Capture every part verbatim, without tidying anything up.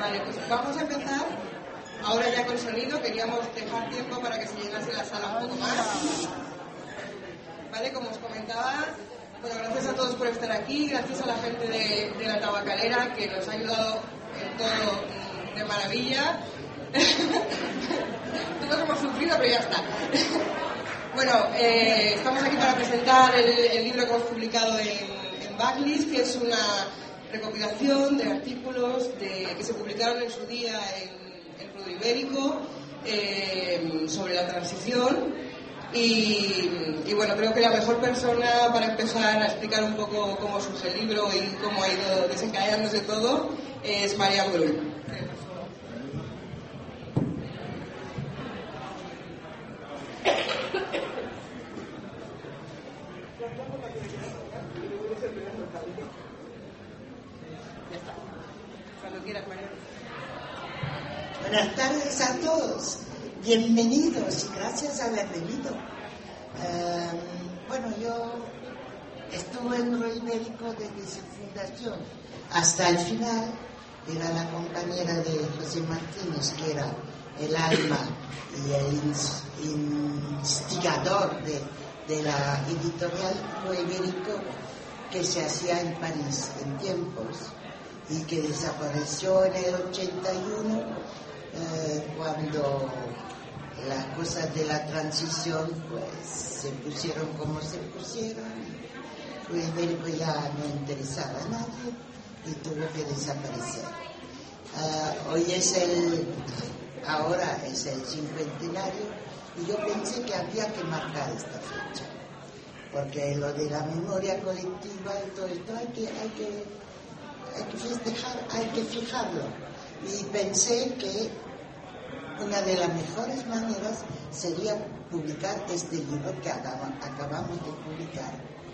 Vale, pues vamos a empezar. Ahora ya con sonido, queríamos dejar tiempo para que se llenase la sala un poco más. Vale, como os comentaba, bueno, gracias a todos por estar aquí, gracias a la gente de, de la Tabacalera que nos ha ayudado en todo de maravilla. Todos hemos sufrido, pero ya está. Bueno, eh, estamos aquí para presentar el, el libro que hemos publicado en, en Backlist, que es una recopilación de artículos de, que se publicaron en su día en el Prodo Ibérico eh, sobre la transición. Y, y bueno, creo que la mejor persona para empezar a explicar un poco cómo surge el libro y cómo ha ido desencadenándose todo es Marian Brull. Buenas tardes a todos, bienvenidos y gracias por haber venido. Eh, bueno, yo estuve en Prodo Ibérico desde su fundación hasta el final. Era la compañera de José Martínez, que era el alma y el instigador de, de la editorial Prodo Ibérico que se hacía en París en tiempos y que desapareció en el ochenta y uno eh, cuando las cosas de la transición pues se pusieron como se pusieron. Prodo Ibérico ya no interesaba a nadie y tuvo que desaparecer. Uh, hoy es el, ahora es el cincuentenario y yo pensé que había que marcar esta fecha, porque lo de la memoria colectiva y todo esto hay que, hay que, hay que festejar, hay que fijarlo. Y pensé que una de las mejores maneras sería publicar este libro que acabamos de publicar.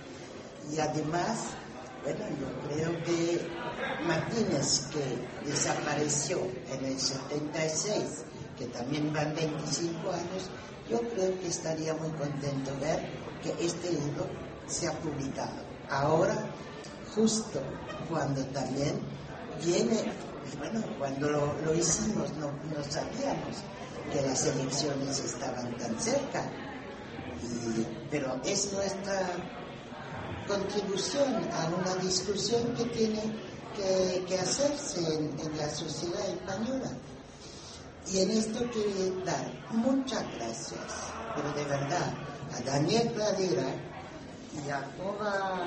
Y además, bueno, yo creo que Martínez, que desapareció en el setenta y seis, que también van veinticinco años, yo creo que estaría muy contento ver que este libro se ha publicado. Ahora, justo cuando también viene, bueno, cuando lo, lo hicimos no, no sabíamos que las elecciones estaban tan cerca, y, pero es nuestra contribución a una discusión que tiene que, que hacerse en, en la sociedad española. Y en esto quiero dar muchas gracias, pero de verdad, a Daniel Pradera y a Cova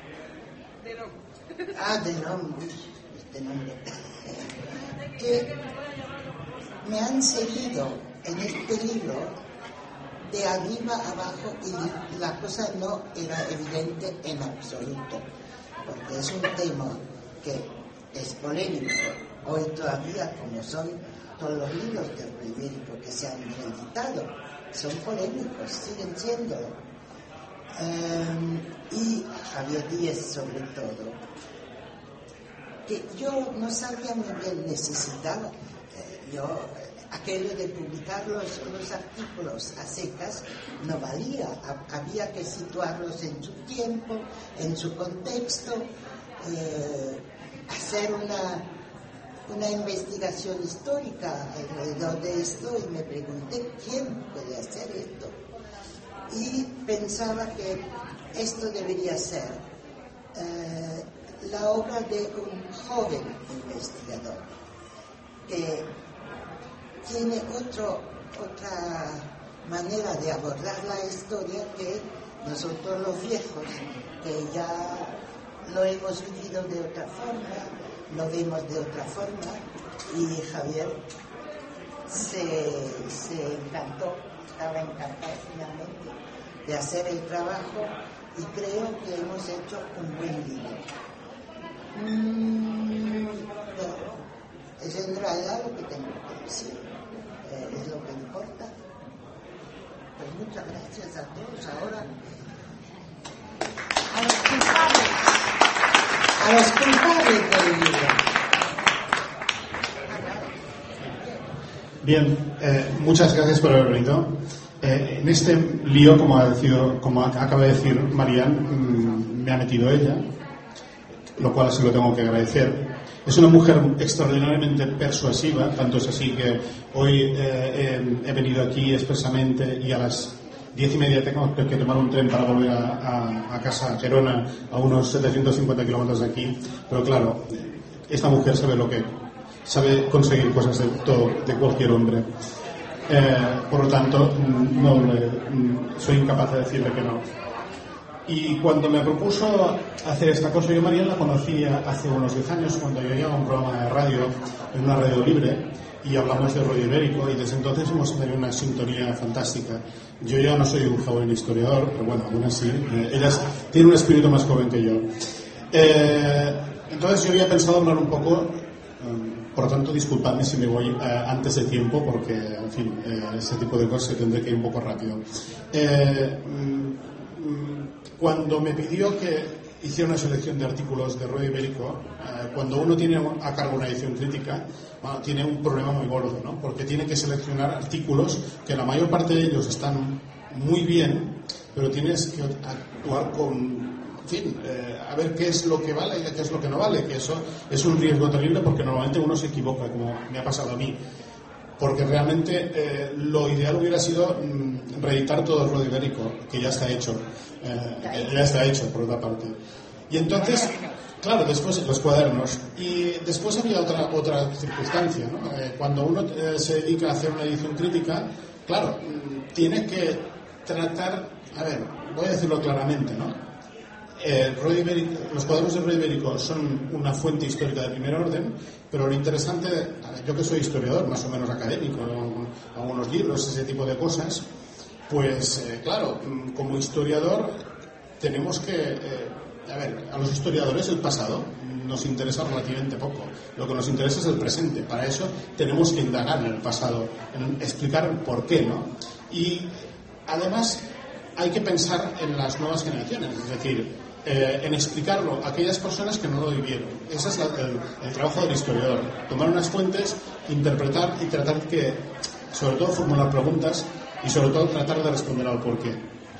ah, de nombre, este nombre, que me han seguido en este libro de arriba a abajo, y la cosa no era evidente en absoluto, porque es un tema que es polémico. Hoy todavía, como son todos los libros de Prodo Ibérico que se han reeditado, son polémicos, siguen siendo. Um, y Javier Díez sobre todo, que yo no sabía muy bien, necesitaba, eh, yo... aquello de publicar los, los artículos a secas no valía, había que situarlos en su tiempo, en su contexto, eh, hacer una, una investigación histórica alrededor de esto, y me pregunté quién puede hacer esto. Y pensaba que esto debería ser eh, la obra de un joven investigador que tiene otro, otra manera de abordar la historia que nosotros los viejos, que ya lo hemos vivido de otra forma, lo vemos de otra forma. Y Javier se, se encantó, estaba encantado finalmente de hacer el trabajo, y creo que hemos hecho un buen libro. Mm, no, es en realidad lo que tengo que decir. Es lo que importa. Pues muchas gracias a todos. Ahora a los culpables, a los culpables del libro. Bien, eh, muchas gracias por haber venido. Eh, en este lío, como ha decido, como acaba de decir Marian, mmm, me ha metido ella, lo cual se lo tengo que agradecer. Es una mujer extraordinariamente persuasiva, tanto es así que hoy eh, eh, he venido aquí expresamente y a las diez y media tengo que tomar un tren para volver a, a, a casa, a Gerona, a unos setecientos cincuenta kilómetros de aquí. Pero claro, esta mujer sabe lo que sabe conseguir cosas de, todo, de cualquier hombre. Eh, por lo tanto, no, eh, soy incapaz de decirle que no. Y cuando me propuso hacer esta cosa, yo Marian la conocí hace unos diez años cuando yo llevaba un programa de radio, en una radio libre, y hablamos de rollo ibérico, y desde entonces hemos tenido una sintonía fantástica. Yo ya no soy un joven historiador, pero bueno, aún así, eh, ella tiene un espíritu más joven que yo. Eh, entonces yo había pensado hablar un poco, eh, por lo tanto disculpadme si me voy eh, antes de tiempo, porque, en fin, eh, ese tipo de cosas tendré que ir un poco rápido. Eh, Cuando me pidió que hiciera una selección de artículos de rollo ibérico, eh, cuando uno tiene a cargo una edición crítica, bueno, tiene un problema muy gordo, ¿no? Porque tiene que seleccionar artículos que la mayor parte de ellos están muy bien, pero tienes que actuar con, en fin, eh, a ver qué es lo que vale y qué es lo que no vale, que eso es un riesgo terrible porque normalmente uno se equivoca, como me ha pasado a mí. Porque realmente eh, lo ideal hubiera sido mm, reeditar todo el rollo ibérico, que ya está hecho, eh, ya está hecho por otra parte. Y entonces, claro, después los cuadernos. Y después había otra otra circunstancia, ¿no? Eh, cuando uno eh, se dedica a hacer una edición crítica, claro, mm, tiene que tratar, a ver, voy a decirlo claramente, ¿no? Eh, ibérico, los cuadernos de rollo ibérico son una fuente histórica de primer orden, pero lo interesante, yo que soy historiador, más o menos académico, algunos libros, ese tipo de cosas, pues eh, claro, como historiador tenemos que, eh, a ver, a los historiadores el pasado nos interesa relativamente poco, lo que nos interesa es el presente, para eso tenemos que indagar en el pasado, en explicar el por qué, ¿no? Y además hay que pensar en las nuevas generaciones, es decir, Eh, en explicarlo a aquellas personas que no lo vivieron. Ese es la, el, el trabajo del historiador, tomar unas fuentes, interpretar y tratar que, sobre todo, formular preguntas y sobre todo tratar de responder al porqué.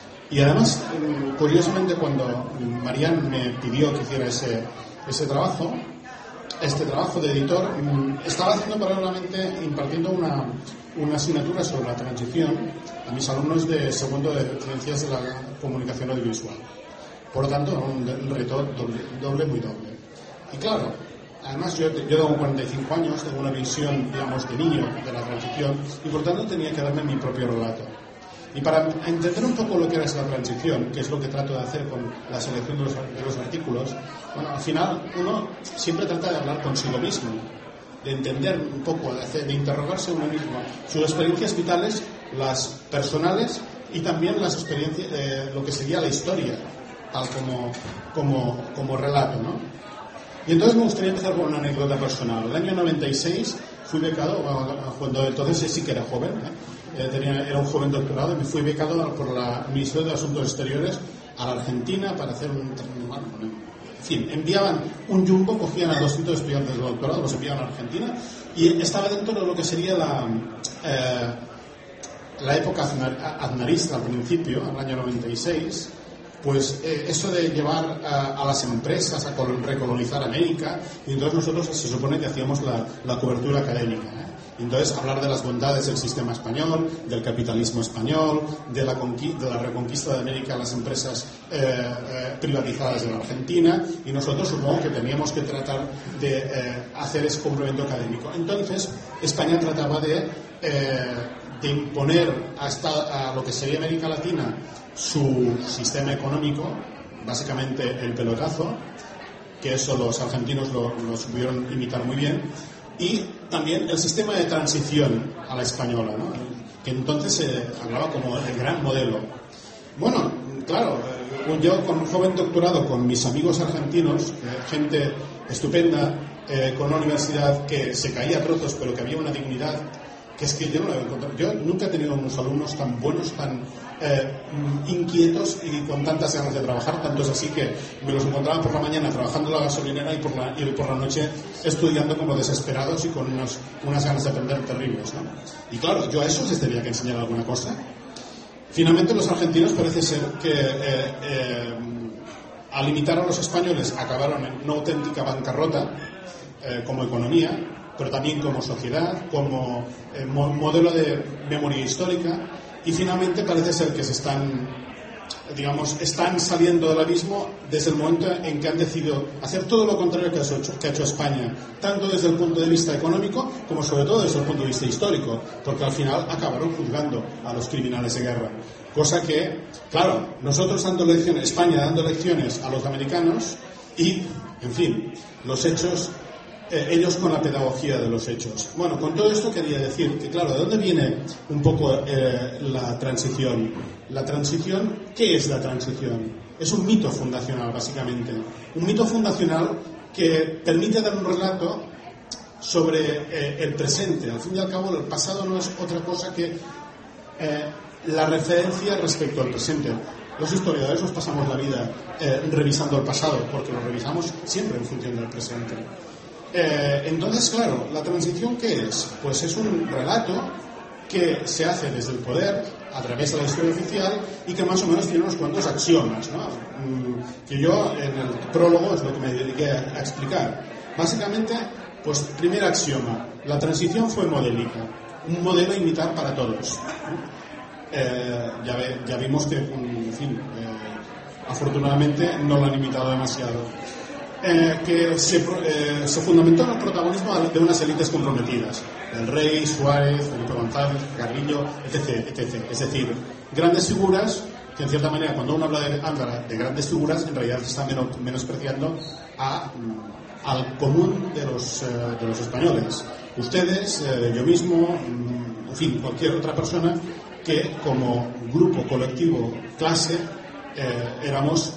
Y además, curiosamente, cuando Marian me pidió que hiciera ese, ese trabajo, este trabajo de editor, estaba haciendo paralelamente, impartiendo una, una asignatura sobre la transición a mis alumnos de segundo de Ciencias de la Comunicación Audiovisual. Por lo tanto, un, un reto doble, doble, muy doble. Y claro, además yo, yo tengo cuarenta y cinco años, tengo una visión, digamos, de niño de la transición, y por tanto tenía que darme mi propio relato. Y para entender un poco lo que era esa transición, que es lo que trato de hacer con la selección de los, de los artículos, bueno, al final uno siempre trata de hablar consigo mismo, de entender un poco, de, hacer, de interrogarse a uno mismo, sus experiencias vitales, las personales y también las experiencias, eh, lo que sería la historia, tal como, como, como relato, ¿no? Y entonces me gustaría empezar con una anécdota personal. El año noventa y seis fui becado, cuando entonces sí que era joven, ¿eh? Tenía, era un joven doctorado, y me fui becado por la Ministerio de Asuntos Exteriores a la Argentina para hacer un... Bueno, en fin, enviaban un jumbo, cogían a doscientos estudiantes de doctorado, los enviaban a Argentina, y estaba dentro de lo que sería la... Eh, la época aznarista al principio, al año noventa y seis, pues eh, eso de llevar a, a las empresas a recolonizar América, y entonces nosotros se supone que hacíamos la, la cobertura académica, ¿eh? Y entonces hablar de las bondades del sistema español, del capitalismo español, de la, de la reconquista de América a las empresas eh, eh, privatizadas de la Argentina, y nosotros supongo que teníamos que tratar de eh, hacer ese complemento académico. Entonces España trataba de eh, de imponer hasta a lo que sería América Latina su sistema económico, básicamente el pelotazo, que eso los argentinos lo, lo supieron imitar muy bien, y también el sistema de transición a la española, ¿no? Que entonces se hablaba como el gran modelo. Bueno, claro, yo con un joven doctorado, con mis amigos argentinos, gente estupenda, eh, con una universidad que se caía a trozos, pero que había una dignidad que es que yo no lo he encontrado. Yo nunca he tenido unos alumnos tan buenos, tan eh, inquietos y con tantas ganas de trabajar, tanto es así que me los encontraba por la mañana trabajando en la gasolinera y por la, y por la noche estudiando como desesperados y con unos, unas ganas de aprender terribles, ¿no? Y claro, yo a esos les tenía que enseñar alguna cosa. Finalmente los argentinos parece ser que eh, eh, al imitar a los españoles acabaron en una auténtica bancarrota, eh, como economía, pero también como sociedad, como eh, mo- modelo de memoria histórica, y finalmente parece ser que se están, digamos, están saliendo del abismo desde el momento en que han decidido hacer todo lo contrario que ha hecho, que ha hecho España, tanto desde el punto de vista económico como sobre todo desde el punto de vista histórico, porque al final acabaron juzgando a los criminales de guerra. Cosa que, claro, nosotros dando lecciones, España dando lecciones a los americanos y, en fin, los hechos, eh, ellos con la pedagogía de los hechos. Bueno, con todo esto quería decir que, claro, ¿de dónde viene un poco eh, la transición? La transición, ¿qué es la transición? Es un mito fundacional, básicamente. Un mito fundacional que permite dar un relato sobre eh, el presente. Al fin y al cabo, el pasado no es otra cosa que eh, la referencia respecto al presente. Los historiadores nos pasamos la vida eh, revisando el pasado, porque lo revisamos siempre en función del presente. Eh, entonces, claro, ¿la transición qué es? Pues es un relato que se hace desde el poder, a través de la historia oficial, y que más o menos tiene unos cuantos axiomas, ¿no? Mm, que yo en el prólogo es lo que me dediqué a, a explicar. Básicamente, pues, primer axioma, la transición fue modélica, un modelo a imitar para todos. Eh, ya, ve, ya vimos que, en fin, eh, afortunadamente no lo han imitado demasiado. Eh, que se, eh, se fundamentó en el protagonismo de unas élites comprometidas, el Rey, Suárez, Felipe González, Carrillo, etc, etcétera. Es decir, grandes figuras que, en cierta manera, cuando uno habla de, habla de grandes figuras, en realidad se está menos, menospreciando a, al común de los, eh, de los españoles. Ustedes, eh, yo mismo, en fin, cualquier otra persona que como grupo, colectivo, clase, eh, éramos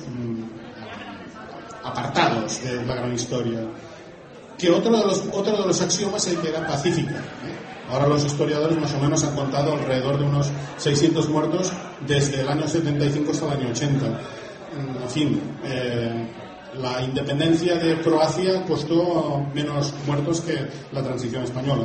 apartados de la gran historia. Que otro de los, otro de los axiomas es que era pacífica, ¿eh? Ahora los historiadores más o menos han contado alrededor de unos seiscientos muertos desde el año setenta y cinco hasta el año ochenta. En fin, eh, la independencia de Croacia costó menos muertos que la transición española.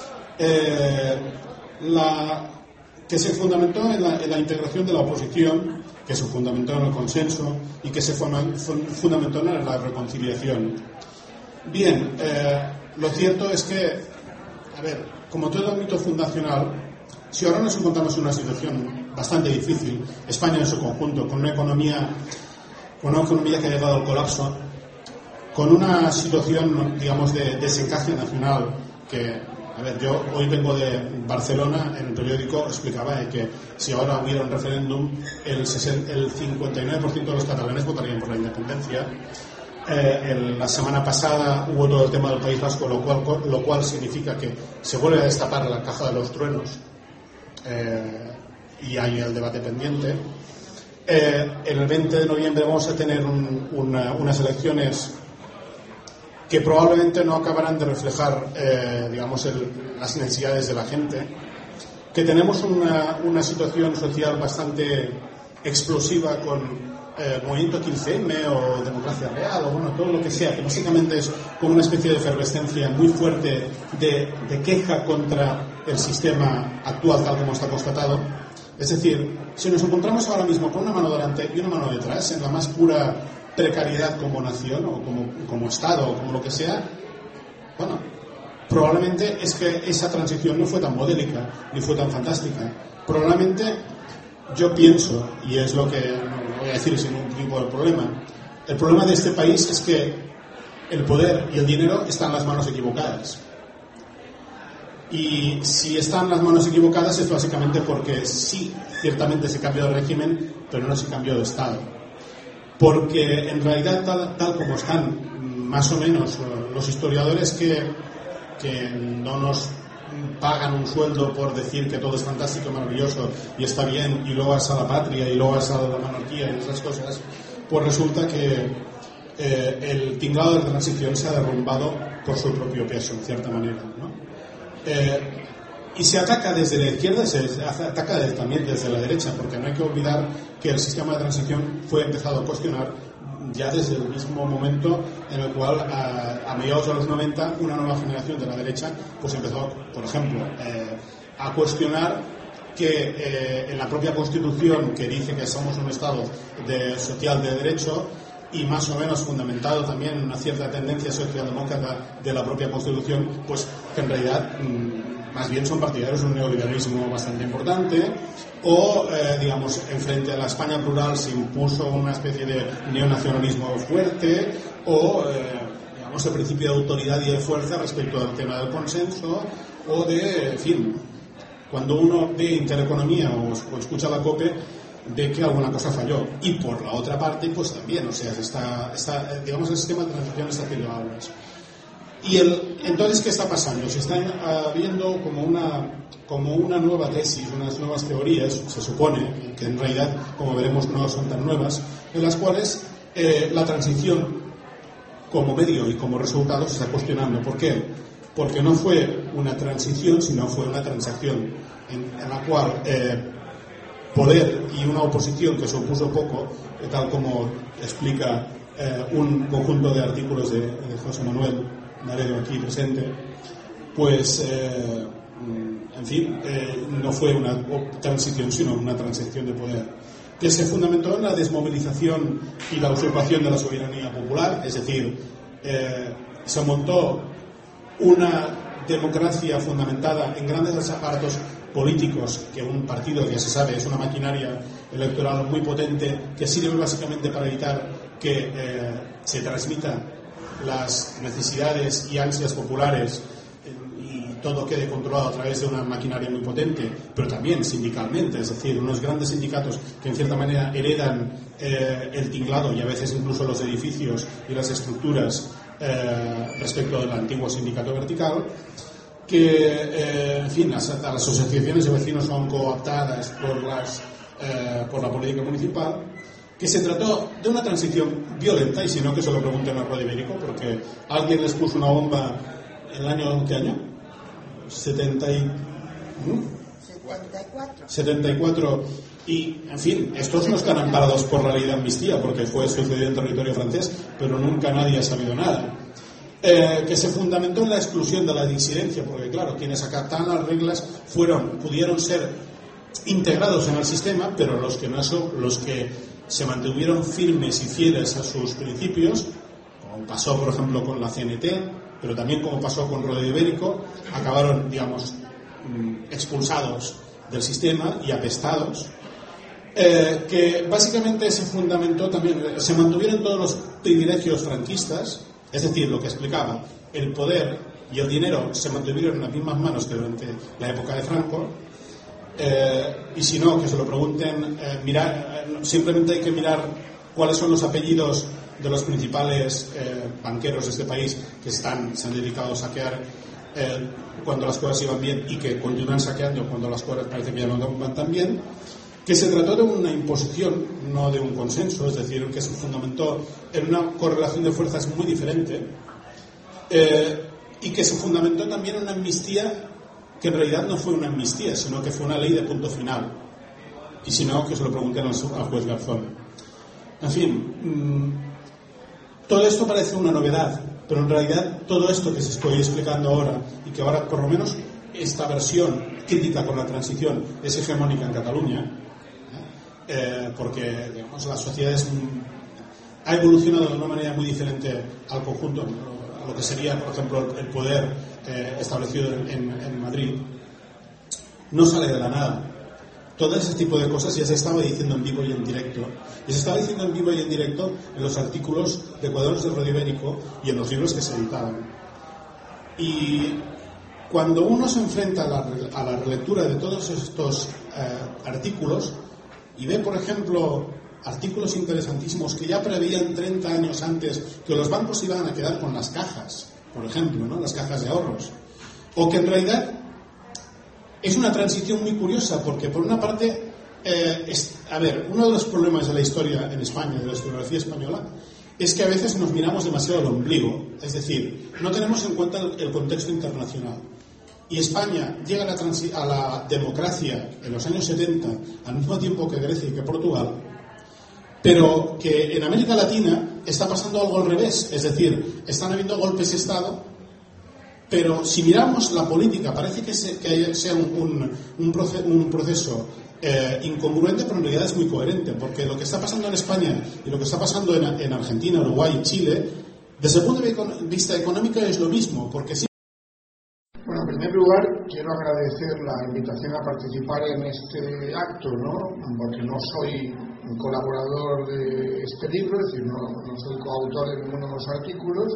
Eh, la, que se fundamentó en la, en la integración de la oposición, que se fundamentó en el consenso y que se fundamentó en la reconciliación. Bien, eh, lo cierto es que, a ver, como todo el mito fundacional, si ahora nos encontramos en una situación bastante difícil, España en su conjunto, con una economía, con una economía que ha llegado al colapso, con una situación, digamos, de desencaje nacional que, a ver, yo hoy vengo de Barcelona, en el periódico explicaba de que si ahora hubiera un referéndum, el, el cincuenta y nueve por ciento de los catalanes votarían por la independencia. Eh, el, la semana pasada hubo todo el tema del País Vasco, lo cual, lo cual significa que se vuelve a destapar la caja de los truenos, eh, y hay el debate pendiente. Eh, el veinte de noviembre vamos a tener un, una, unas elecciones que probablemente no acabarán de reflejar, eh, digamos, el, las necesidades de la gente, que tenemos una, una situación social bastante explosiva con eh, movimiento quince eme o democracia real o bueno, todo lo que sea, que básicamente es como una especie de efervescencia muy fuerte de, de queja contra el sistema actual tal como está constatado. Es decir, si nos encontramos ahora mismo con una mano delante y una mano detrás, en la más pura precariedad como nación o como, como Estado o como lo que sea, bueno, probablemente es que esa transición no fue tan modélica ni fue tan fantástica. Probablemente yo pienso, y es lo que no voy a decir sin ningún tipo de problema, el problema de este país es que el poder y el dinero están en las manos equivocadas. Y si están en las manos equivocadas es básicamente porque sí, ciertamente se cambió de régimen, pero no se cambió de Estado. Porque en realidad tal, tal como están más o menos los historiadores que, que no nos pagan un sueldo por decir que todo es fantástico, maravilloso y está bien, y luego vas a la patria y luego vas a la monarquía y esas cosas, pues resulta que eh, el tinglado de la transición se ha derrumbado por su propio peso, en cierta manera, ¿no? Eh, y se ataca desde la izquierda, se ataca desde, también desde la derecha, porque no hay que olvidar que el sistema de transición fue empezado a cuestionar ya desde el mismo momento en el cual a, a mediados de los noventa una nueva generación de la derecha pues empezó, por ejemplo, eh, a cuestionar que eh, en la propia Constitución, que dice que somos un Estado de, social de derecho, y más o menos fundamentado también en una cierta tendencia socialdemócrata de la propia Constitución, pues que en realidad mmm, más bien son partidarios de un neoliberalismo bastante importante, o eh, digamos, en frente a la España plural se impuso una especie de neonacionalismo fuerte, o eh, digamos el principio de autoridad y de fuerza respecto al tema del consenso, o de, en fin, cuando uno ve Intereconomía o, o escucha la COPE, de que alguna cosa falló. Y por la otra parte, pues también, o sea, está, está, digamos, el sistema de transición está haciendo aulas. Y el, entonces, ¿qué está pasando? Se están uh, viendo como una, como una nueva tesis, unas nuevas teorías, se supone, que en realidad, como veremos, no son tan nuevas, en las cuales eh, la transición como medio y como resultado se está cuestionando. ¿Por qué? Porque no fue una transición, sino fue una transacción en, en la cual eh, poder y una oposición que se opuso poco, tal como explica eh, un conjunto de artículos de, de José Manuel Naredo aquí presente, pues eh, en fin, eh, no fue una transición sino una transacción de poder que se fundamentó en la desmovilización y la usurpación de la soberanía popular, es decir, eh, se montó una democracia fundamentada en grandes aparatos políticos, que un partido, que ya se sabe, es una maquinaria electoral muy potente que sirve básicamente para evitar que eh, se transmitan las necesidades y ansias populares eh, y todo quede controlado a través de una maquinaria muy potente, pero también sindicalmente, es decir, unos grandes sindicatos que en cierta manera heredan eh, el tinglado y a veces incluso los edificios y las estructuras eh, respecto del antiguo sindicato vertical, que, eh, en fin, las, las asociaciones de vecinos son cooptadas por, las, eh, por la política municipal, que se trató de una transición violenta, y si no, que se lo pregunten a Radio Ibérico, porque alguien les puso una bomba en el año, ¿qué año? setenta y... setenta y cuatro. setenta y cuatro, y, en fin, estos no están amparados por la ley de amnistía, porque fue sucedido en territorio francés, pero nunca nadie ha sabido nada. Eh, que se fundamentó en la exclusión de la disidencia, porque claro, quienes acataban las reglas fueron, pudieron ser integrados en el sistema, pero los que no son, los que se mantuvieron firmes y fieles a sus principios, como pasó por ejemplo con la C N T, pero también como pasó con Radio Ibérico, acabaron, digamos, expulsados del sistema y apestados. Eh, que básicamente se fundamentó también, se mantuvieron todos los privilegios franquistas. Es decir, lo que explicaba, el poder y el dinero se mantuvieron en las mismas manos que durante la época de Franco, eh, y si no, que se lo pregunten, eh, mirar, eh, simplemente hay que mirar cuáles son los apellidos de los principales eh, banqueros de este país que están, se han dedicado a saquear eh, cuando las cosas iban bien y que continúan saqueando cuando las cosas parece que ya no van tan bien. Que se trató de una imposición, no de un consenso, es decir, que se fundamentó en una correlación de fuerzas muy diferente, eh, y que se fundamentó también en una amnistía que en realidad no fue una amnistía, sino que fue una ley de punto final. Y si no, que se lo pregunten al, al juez Garzón. En fin, mmm, todo esto parece una novedad, pero en realidad todo esto que se estoy explicando ahora, y que ahora por lo menos esta versión crítica con la transición es hegemónica en Cataluña, Eh, porque digamos, la sociedad es un, ha evolucionado de una manera muy diferente al conjunto, a lo que sería, por ejemplo, el poder eh, establecido en, en, en Madrid. No sale de la nada. Todo ese tipo de cosas ya se estaba diciendo en vivo y en directo. Y se estaba diciendo en vivo y en directo en los artículos de Cuadernos de Radio Ibérico y en los libros que se editaban. Y cuando uno se enfrenta a la, a la relectura de todos estos eh, artículos, y ve, por ejemplo, artículos interesantísimos que ya preveían treinta años antes que los bancos iban a quedar con las cajas, por ejemplo, ¿no? Las cajas de ahorros. O que en realidad es una transición muy curiosa, porque por una parte, eh, es, a ver, uno de los problemas de la historia en España, de la historiografía española, es que a veces nos miramos demasiado al ombligo, es decir, no tenemos en cuenta el, el contexto internacional. Y España llega a la, transi- a la democracia en los años setenta, al mismo tiempo que Grecia y que Portugal, pero que en América Latina está pasando algo al revés, es decir, están habiendo golpes de Estado, pero si miramos la política, parece que, se, que sea un, un, un, proce- un proceso eh, incongruente, pero en realidad es muy coherente, porque lo que está pasando en España y lo que está pasando en, en Argentina, Uruguay y Chile, desde el punto de vista económico es lo mismo, porque sí. Bueno, en primer lugar, quiero agradecer la invitación a participar en este acto, ¿no? Porque no soy un colaborador de este libro, es decir, no, no soy coautor de ninguno de los artículos,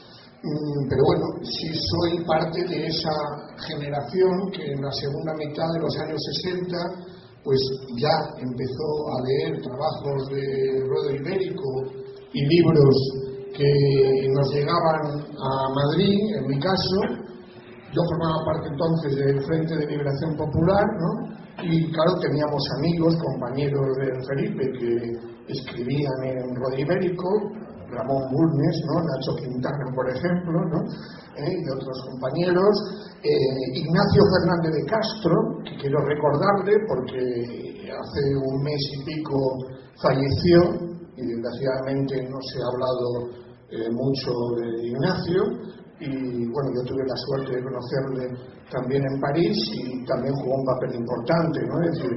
pero bueno, sí soy parte de esa generación que en la segunda mitad de los años sesenta pues ya empezó a leer trabajos de Ruedo Ibérico y libros que nos llegaban a Madrid, en mi caso. Yo formaba parte entonces del Frente de Liberación Popular, ¿no? Y claro, teníamos amigos, compañeros de Felipe que escribían en Ruedo Ibérico, Ramón Bulnes, ¿no? Nacho Quintana, por ejemplo, ¿no? ¿Eh? Y otros compañeros, eh, Ignacio Fernández de Castro, que quiero recordarle porque hace un mes y pico falleció y desgraciadamente no se ha hablado eh, mucho de Ignacio. Y bueno, yo tuve la suerte de conocerle también en París y también jugó un papel importante, ¿no? Es decir,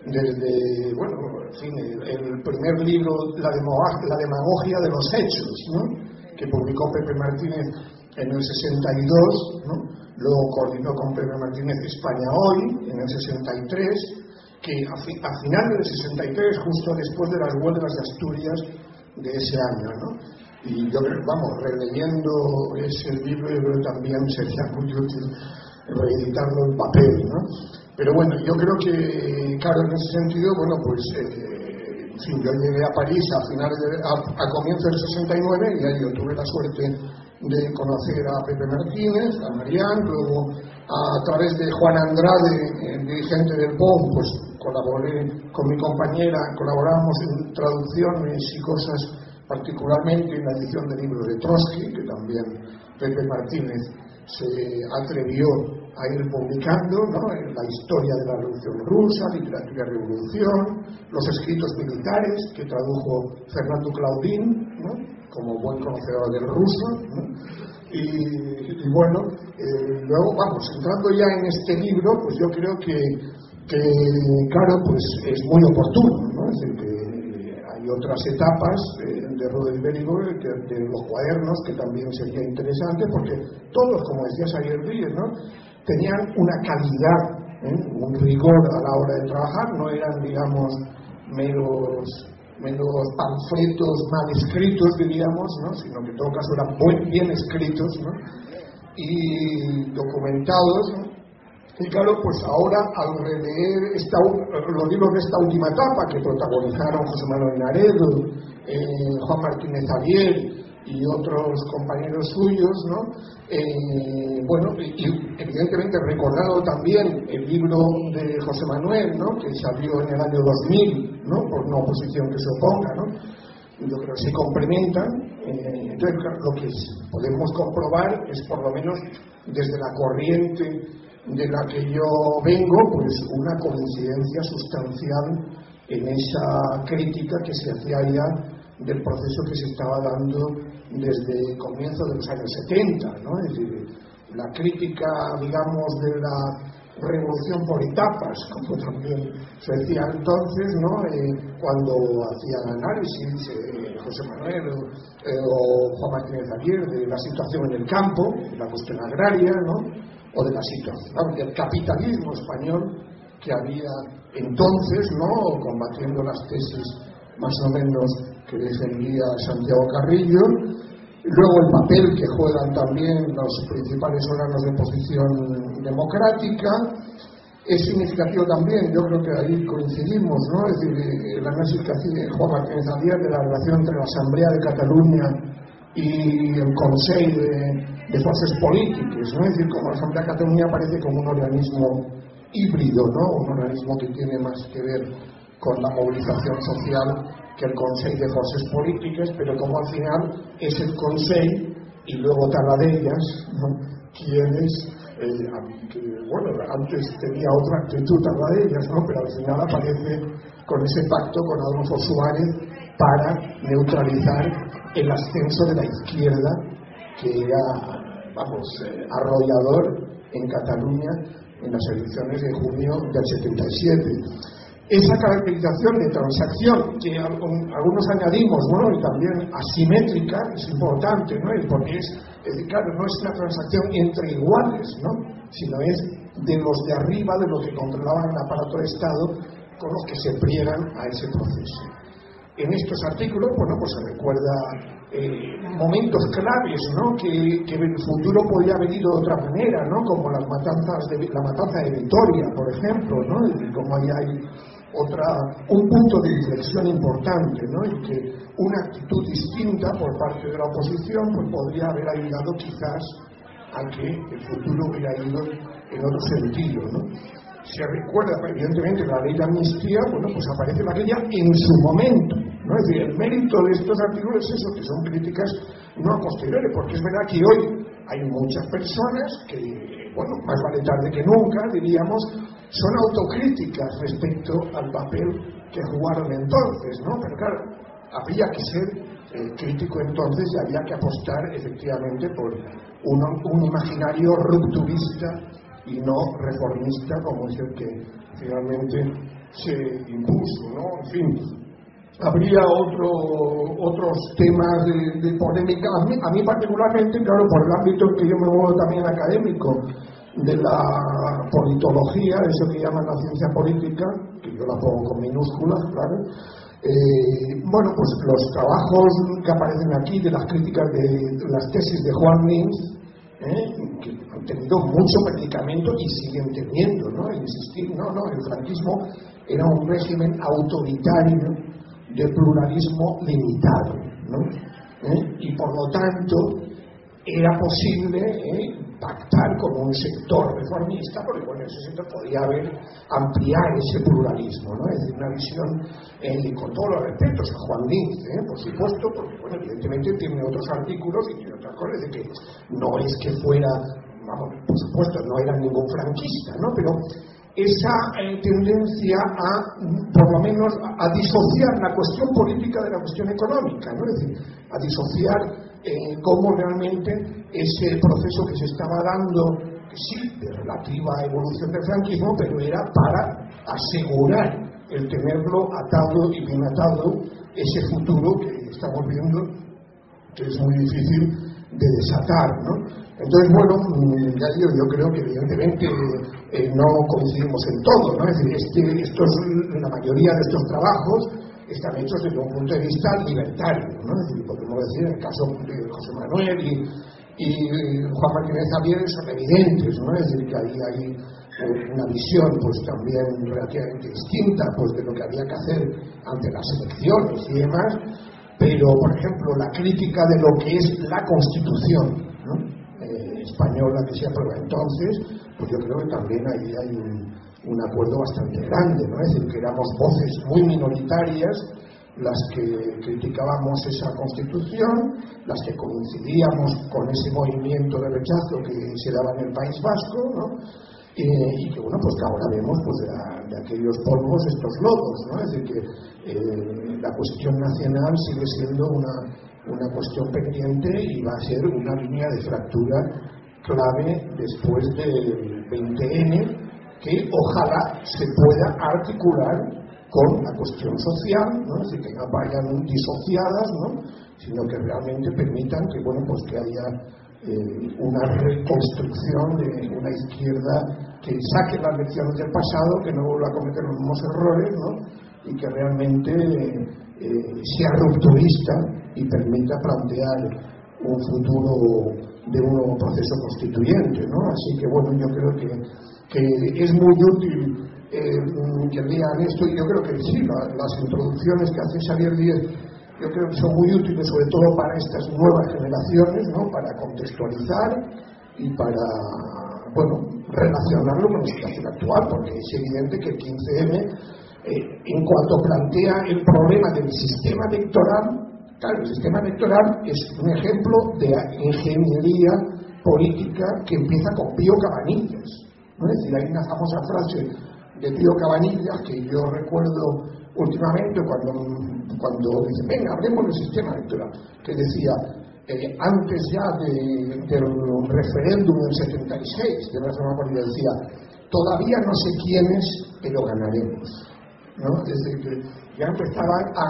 desde, bueno, en fin, el, el primer libro, la, demo, la demagogia de los hechos, ¿no? Que publicó Pepe Martínez en el sesenta y dos, ¿no? Luego coordinó con Pepe Martínez España Hoy en el sesenta y tres, que a, fi, a finales del sesenta y tres, justo después de las huelgas de Asturias de ese año, ¿no? Y yo creo, vamos, releyendo ese libro, yo creo que también sería muy útil reeditarlo en papel, ¿no? Pero bueno, yo creo que, claro, en ese sentido, bueno, pues, eh, en fin, yo llegué a París a finales de, a, a comienzos del sesenta y nueve y ahí yo tuve la suerte de conocer a Pepe Martínez, a Marián, luego a través de Juan Andrade, el dirigente del P O M, pues colaboré con mi compañera, colaborábamos en traducciones y cosas, particularmente en la edición del libro de Trotsky, que también Pepe Martínez se atrevió a ir publicando, ¿no? En la historia de la Revolución Rusa, literatura y revolución, los escritos militares que tradujo Fernando Claudín, ¿no? Como buen conocedor del ruso, ¿no? y, y bueno, eh, luego vamos, entrando ya en este libro, pues yo creo que, que claro, pues es muy oportuno, ¿no? Es decir, que hay otras etapas eh, de Ruedo Ibérico, de, de los cuadernos, que también sería interesante, porque todos, como decía Xavier Díez, ¿no? Tenían una calidad, ¿eh? Un rigor a la hora de trabajar, no eran, digamos, meros, meros panfletos mal escritos, diríamos, ¿no? Sino que en todo caso eran muy bien escritos, ¿no? Y documentados, ¿no? Y claro, pues ahora al releer esta, los libros de esta última etapa que protagonizaron José Manuel Naredo, eh, Juan Martínez Javier y otros compañeros suyos, ¿no? Eh, bueno, y, y evidentemente recordado también el libro de José Manuel, ¿no? Que salió en el año dos mil, ¿no? Por una oposición que se oponga, ¿no? Yo creo que se complementan. Eh, entonces, lo que podemos comprobar es, por lo menos desde la corriente de la que yo vengo, pues una coincidencia sustancial en esa crítica que se hacía ya del proceso que se estaba dando desde el comienzo de los años setenta, ¿no? Es decir, la crítica, digamos, de la revolución por etapas, como también se decía entonces, ¿no? Eh, cuando hacían análisis eh, José Manuel eh, o Juan Martínez Javier de la situación en el campo, de la cuestión agraria, ¿no? O de la situación del capitalismo español que había entonces, ¿no? Combatiendo las tesis más o menos que defendía Santiago Carrillo. Luego el papel que juegan también los principales órganos de oposición democrática es significativo también, yo creo que ahí coincidimos, ¿no? Es decir, el análisis que hacía Juan Martínez Javier de la relación entre la Asamblea de Cataluña y el Consejo de de Forces Políticas, ¿no? Es decir, como la Asamblea de Cataluña aparece como un organismo híbrido, ¿no? Un organismo que tiene más que ver con la movilización social que el Consejo de Forces Políticas, pero como al final es el Consejo y luego Tarradellas, ¿no? Quienes, eh, que, bueno, antes tenía otra actitud Tarradellas, ¿no? Pero al final aparece con ese pacto con Adolfo Suárez para neutralizar el ascenso de la izquierda, que era, vamos, eh, arrollador en Cataluña en las elecciones de junio del setenta y siete. esa caracterización de transacción que algunos añadimos, bueno, y también asimétrica, es importante, ¿no? Porque es, es decir, claro, no es una transacción entre iguales, ¿no? Sino es de los de arriba, de los que controlaban el aparato de Estado, con los que se pliegan a ese proceso. En estos artículos, bueno, pues se recuerda eh, momentos claves, ¿no? Que, que en el futuro podría haber ido de otra manera, ¿no? Como las matanzas de, la matanza de Vitoria, por ejemplo, ¿no? Y como ahí hay otra, un punto de inflexión importante, ¿no? Y que una actitud distinta por parte de la oposición pues podría haber ayudado quizás a que el futuro hubiera ido en otro sentido, ¿no? Se recuerda, evidentemente, la ley de amnistía, bueno, pues aparece la aquella en su momento, ¿no? Es decir, el mérito de estos artículos es eso, que son críticas no a posteriori, porque es verdad que hoy hay muchas personas que, bueno, más vale tarde que nunca, diríamos, son autocríticas respecto al papel que jugaron entonces, ¿no? Pero claro, había que ser eh, crítico entonces y había que apostar efectivamente por un, un imaginario rupturista y no reformista como es el que finalmente se impuso, ¿no? En fin, habría otro, otros temas de, de polémica. A mí, a mí particularmente, claro, por el ámbito en que yo me muevo también académico, de la politología, eso que llaman la ciencia política, que yo la pongo con minúsculas, claro. Eh, bueno, pues los trabajos que aparecen aquí de las críticas de, de las tesis de Juan Nins, ¿eh? Que han tenido mucho predicamento y siguen teniendo, ¿no? Insistir, no, no, el franquismo era un régimen autoritario de pluralismo limitado, ¿no? ¿Eh? Y por lo tanto era posible ¿eh? pactar con un sector reformista, porque bueno, ese sector podía haber ampliar ese pluralismo, ¿no? Es decir, una visión eh, con todos los respetos a Juan Nins, ¿eh? Por supuesto, porque bueno, evidentemente tiene otros artículos y tiene otras cosas, de que no es que fuera, vamos, por supuesto, no era ningún franquista, ¿no? Pero esa eh, tendencia a, por lo menos, a, a disociar la cuestión política de la cuestión económica, ¿no? Es decir, a disociar eh, cómo realmente ese proceso que se estaba dando, que sí, de relativa evolución del franquismo, pero era para asegurar el tenerlo atado y bien atado ese futuro que estamos viendo que es muy difícil de desatar, ¿no? Entonces, bueno, ya digo, yo creo que evidentemente eh, no coincidimos en todo, ¿no? Es decir, este, estos, la mayoría de estos trabajos están hechos desde un punto de vista libertario, ¿no? Es decir, podemos decir, en el caso de José Manuel y, y Juan Martínez Javier son evidentes, ¿no? Es decir, que ahí hay una visión pues también relativamente distinta pues de lo que había que hacer ante las elecciones y demás, pero, por ejemplo, la crítica de lo que es la Constitución, ¿no? eh, española que se aprueba entonces, pues yo creo que también ahí hay un, un acuerdo bastante grande, ¿no? Es decir, que éramos voces muy minoritarias las que criticábamos esa Constitución, las que coincidíamos con ese movimiento de rechazo que se daba en el País Vasco, ¿no? Eh, y que bueno, pues que ahora vemos pues de, la, de aquellos polvos estos lodos, ¿no? Es decir, que eh, la cuestión nacional sigue siendo una, una cuestión pendiente y va a ser una línea de fractura clave después del veinte ene, que ojalá se pueda articular con la cuestión social, ¿no? Es decir, que no vayan disociadas, ¿no? Sino que realmente permitan que bueno, pues que haya Eh, una reconstrucción de una izquierda que saque las lecciones del pasado, que no vuelva a cometer los mismos errores, ¿no? Y que realmente eh, sea rupturista y permita plantear un futuro de un nuevo proceso constituyente, ¿no? Así que bueno, yo creo que, que es muy útil eh, que lean esto, y yo creo que sí, la, las introducciones que hace Xavier Díez yo creo que son muy útiles, sobre todo para estas nuevas generaciones, ¿no? Para contextualizar y para, bueno, relacionarlo con la situación actual, porque es evidente que el quince eme, eh, en cuanto plantea el problema del sistema electoral, claro, el sistema electoral es un ejemplo de ingeniería política que empieza con Pío Cabanillas, ¿no? Es decir, hay una famosa frase de Pío Cabanillas que yo recuerdo últimamente cuando, cuando dice, venga, hablemos del sistema electoral, que decía, eh, antes ya de, del referéndum del setenta y seis, de la reforma política, decía, todavía no sé quiénes, pero ganaremos. ¿no? Es decir, que ya empezaban a,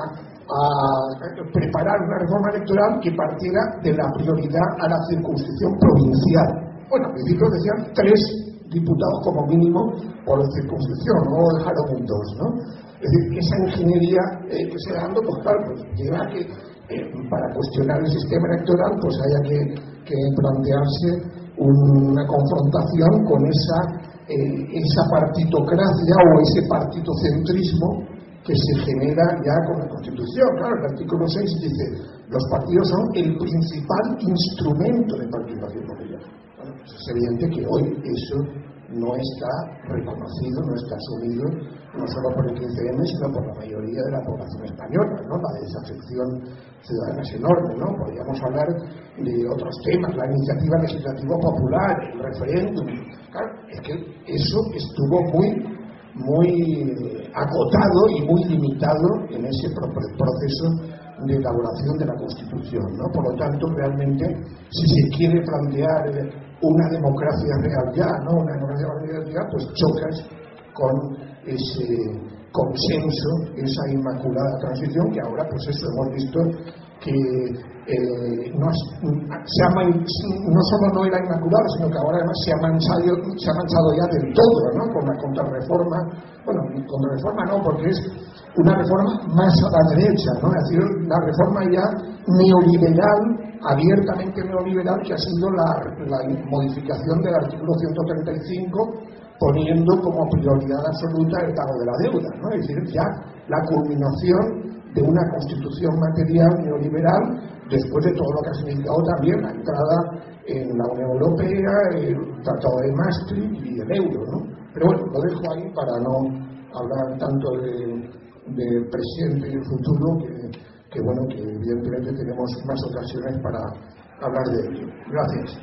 a preparar una reforma electoral que partiera de la prioridad a la circunscripción provincial. Bueno, al principio decían tres diputados como mínimo por circunscripción, no dejaron dos, ¿no? Es decir, esa ingeniería eh, que se va dando, pues claro, pues lleva a que eh, para cuestionar el sistema electoral pues haya que, que plantearse una confrontación con esa, eh, esa partitocracia o ese partitocentrismo que se genera ya con la Constitución. Claro, el artículo seis dice, los partidos son el principal instrumento de participación popular. Bueno, pues es evidente que hoy eso no está reconocido, no está asumido, no solo por el quince eme, sino por la mayoría de la población española, ¿no? La desafección ciudadana es enorme, ¿no? Podríamos hablar de otros temas, la iniciativa legislativa popular, el referéndum. Claro, es que eso estuvo muy muy acotado y muy limitado en ese proceso de elaboración de la Constitución, ¿no? Por lo tanto, realmente, si se quiere plantear una democracia real ya, ¿no? Una democracia real ya, pues chocas con ese consenso, esa inmaculada transición que ahora, pues eso, hemos visto que eh, no, se ha, no solo no era inmaculada, sino que ahora además se ha manchado, se ha manchado ya del todo, ¿no? Con la contrarreforma. Bueno, contrarreforma no, porque es una reforma más a la derecha, ¿no? Es decir, la reforma ya neoliberal, abiertamente neoliberal, que ha sido la, la modificación del artículo ciento treinta y cinco, poniendo como prioridad absoluta el pago de la deuda, ¿no? Es decir, ya la culminación de una constitución material neoliberal, después de todo lo que ha significado también la entrada en la Unión Europea, el Tratado de Maastricht y el euro, ¿no? Pero bueno, lo dejo ahí para no hablar tanto del de presente y el futuro, que, que bueno, que evidentemente tenemos más ocasiones para hablar de ello. Gracias.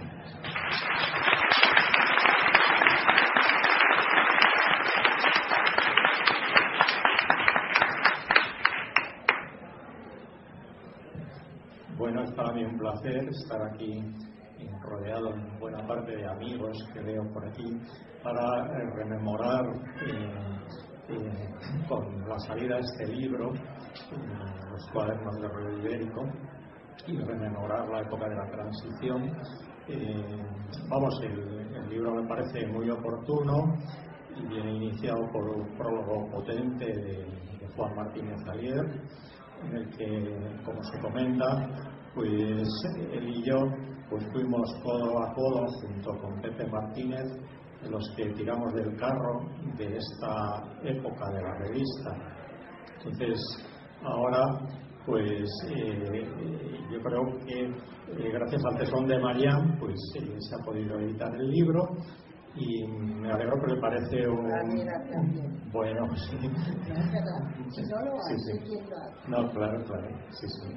Bueno, es para mí un placer estar aquí rodeado en buena parte de amigos que veo por aquí para eh, rememorar eh, eh, con la salida de este libro, eh, los cuadernos de Rollo Ibérico, y rememorar la época de la transición. Eh, vamos, el, el libro me parece muy oportuno y viene iniciado por un prólogo potente de, de Juan Martínez Alier, en el que, como se comenta, pues él y yo pues fuimos codo a codo junto con Pepe Martínez los que tiramos del carro de esta época de la revista. Entonces ahora pues eh, yo creo que eh, gracias al tesón de Marián pues eh, se ha podido editar el libro y me alegro porque me parece un bueno sí. Sí, sí. No, claro, claro, sí, sí.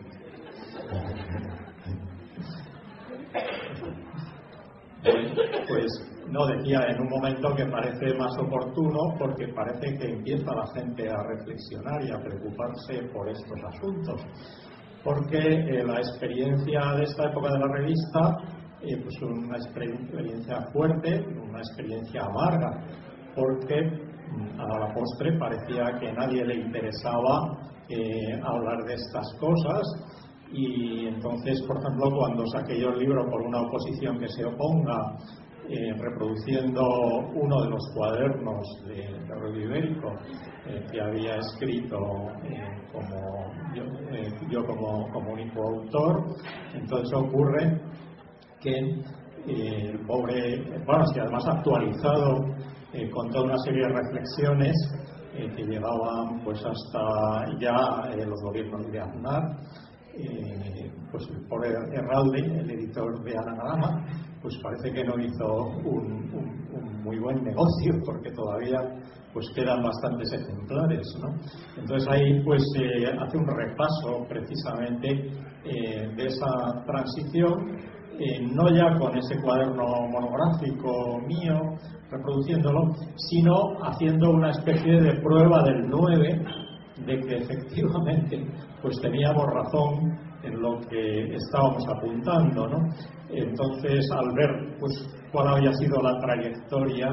Pues no, decía en un momento que parece más oportuno porque parece que empieza la gente a reflexionar y a preocuparse por estos asuntos, porque eh, la experiencia de esta época de la revista eh, pues una experiencia fuerte, una experiencia amarga, porque a la postre parecía que a nadie le interesaba eh, hablar de estas cosas. Y entonces, por ejemplo, cuando saqué yo el libro por una oposición que se oponga, eh, reproduciendo uno de los cuadernos de, de Rollo Ibérico eh, que había escrito eh, como yo, eh, yo como, como único autor, entonces ocurre que eh, el pobre, bueno, si además actualizado eh, con toda una serie de reflexiones eh, que llevaban pues hasta ya eh, los gobiernos de Aznar. Eh, pues por Herralde, el editor de Anagrama, pues parece que no hizo un, un, un muy buen negocio porque todavía pues quedan bastantes ejemplares, ¿no? Entonces ahí pues eh, hace un repaso precisamente eh, de esa transición, eh, no ya con ese cuaderno monográfico mío reproduciéndolo, sino haciendo una especie de prueba del nueve de que efectivamente pues teníamos razón en lo que estábamos apuntando, ¿no? Entonces, al ver pues cuál había sido la trayectoria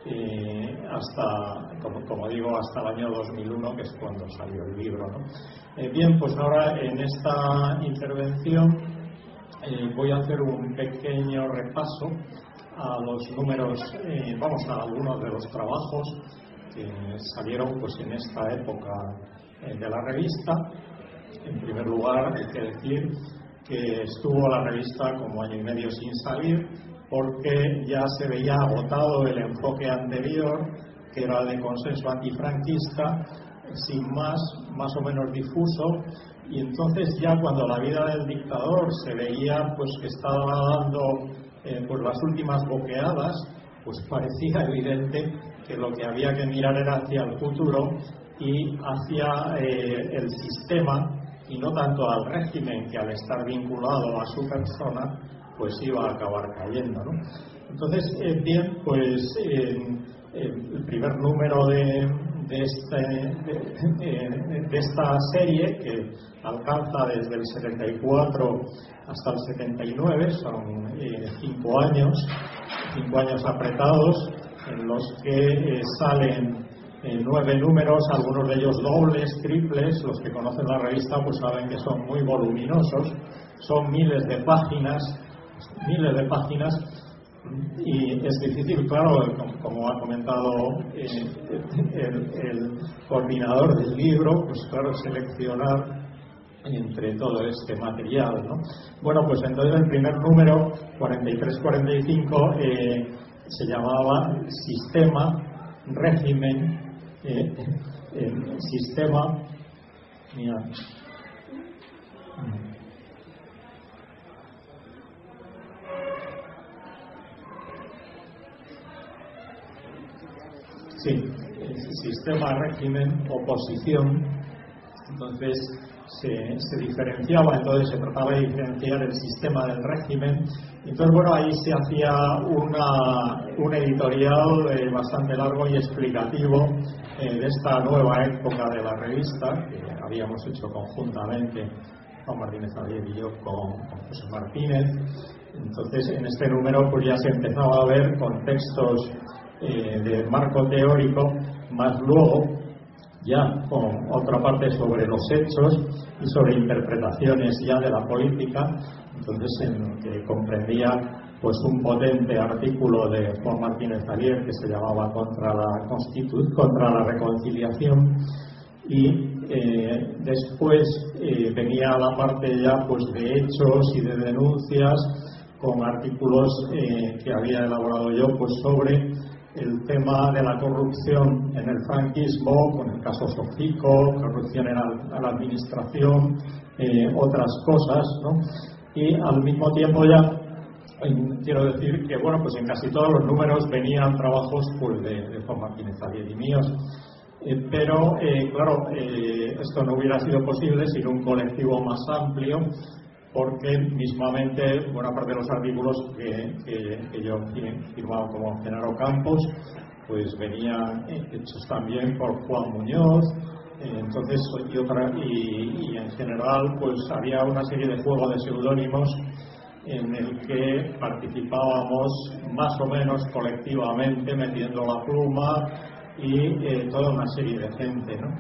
eh, hasta, como, como digo, hasta el año dos mil uno, que es cuando salió el libro, ¿no? Eh, bien, pues ahora en esta intervención eh, voy a hacer un pequeño repaso a los números, eh, vamos a algunos de los trabajos que salieron pues en esta época eh, de la revista. En primer lugar, hay que decir que estuvo la revista como año y medio sin salir, porque ya se veía agotado el enfoque anterior, que era de consenso antifranquista, sin más, más o menos difuso, y entonces ya cuando la vida del dictador se veía pues que estaba dando eh, pues las últimas boqueadas, pues parecía evidente que lo que había que mirar era hacia el futuro y hacia eh, el sistema, y no tanto al régimen, que al estar vinculado a su persona pues iba a acabar cayendo, ¿no? Entonces, eh, bien, pues eh, eh, el primer número de, de, este, de, de esta serie, que alcanza desde el setenta y cuatro hasta el setenta y nueve, son eh, cinco años, cinco años apretados, en los que eh, salen eh, nueve números, algunos de ellos dobles, triples. Los que conocen la revista pues saben que son muy voluminosos, son miles de páginas, miles de páginas, y es difícil, claro, como ha comentado eh, el, el coordinador del libro, pues claro, seleccionar entre todo este material, ¿no? Bueno, pues entonces el primer número, cuarenta y tres cuarenta y cinco, eh, se llamaba Sistema, Régimen, eh, eh, Sistema, mira, sí, Sistema, Régimen, Oposición. Entonces se, se diferenciaba, entonces se trataba de diferenciar el sistema del régimen. Entonces, bueno, ahí se hacía una, un editorial eh, bastante largo y explicativo eh, de esta nueva época de la revista, que habíamos hecho conjuntamente Juan Martínez Javier y yo con, con José Martínez. Entonces, en este número pues ya se empezaba a ver contextos eh, de marco teórico, más luego ya con otra parte sobre los hechos y sobre interpretaciones ya de la política. Entonces, en que comprendía pues un potente artículo de Juan Martínez Javier que se llamaba Contra la Constitu- contra la Reconciliación, y eh, después eh, venía la parte ya pues de hechos y de denuncias, con artículos eh, que había elaborado yo pues sobre el tema de la corrupción en el franquismo, con el caso Sofico, corrupción en la, en la administración, eh, otras cosas, ¿no? Y al mismo tiempo ya eh, quiero decir que, bueno, pues en casi todos los números venían trabajos pues de, de Juan Martínez Javier y míos, eh, pero eh, claro, eh, esto no hubiera sido posible sin un colectivo más amplio, porque mismamente buena parte de los artículos que, que, que yo firmaba como Genaro Campos pues venían hechos también por Juan Muñoz, eh, entonces y, otra, y, y en general pues había una serie de juegos de seudónimos en el que participábamos más o menos colectivamente, metiendo la pluma, y eh, toda una serie de gente, ¿no?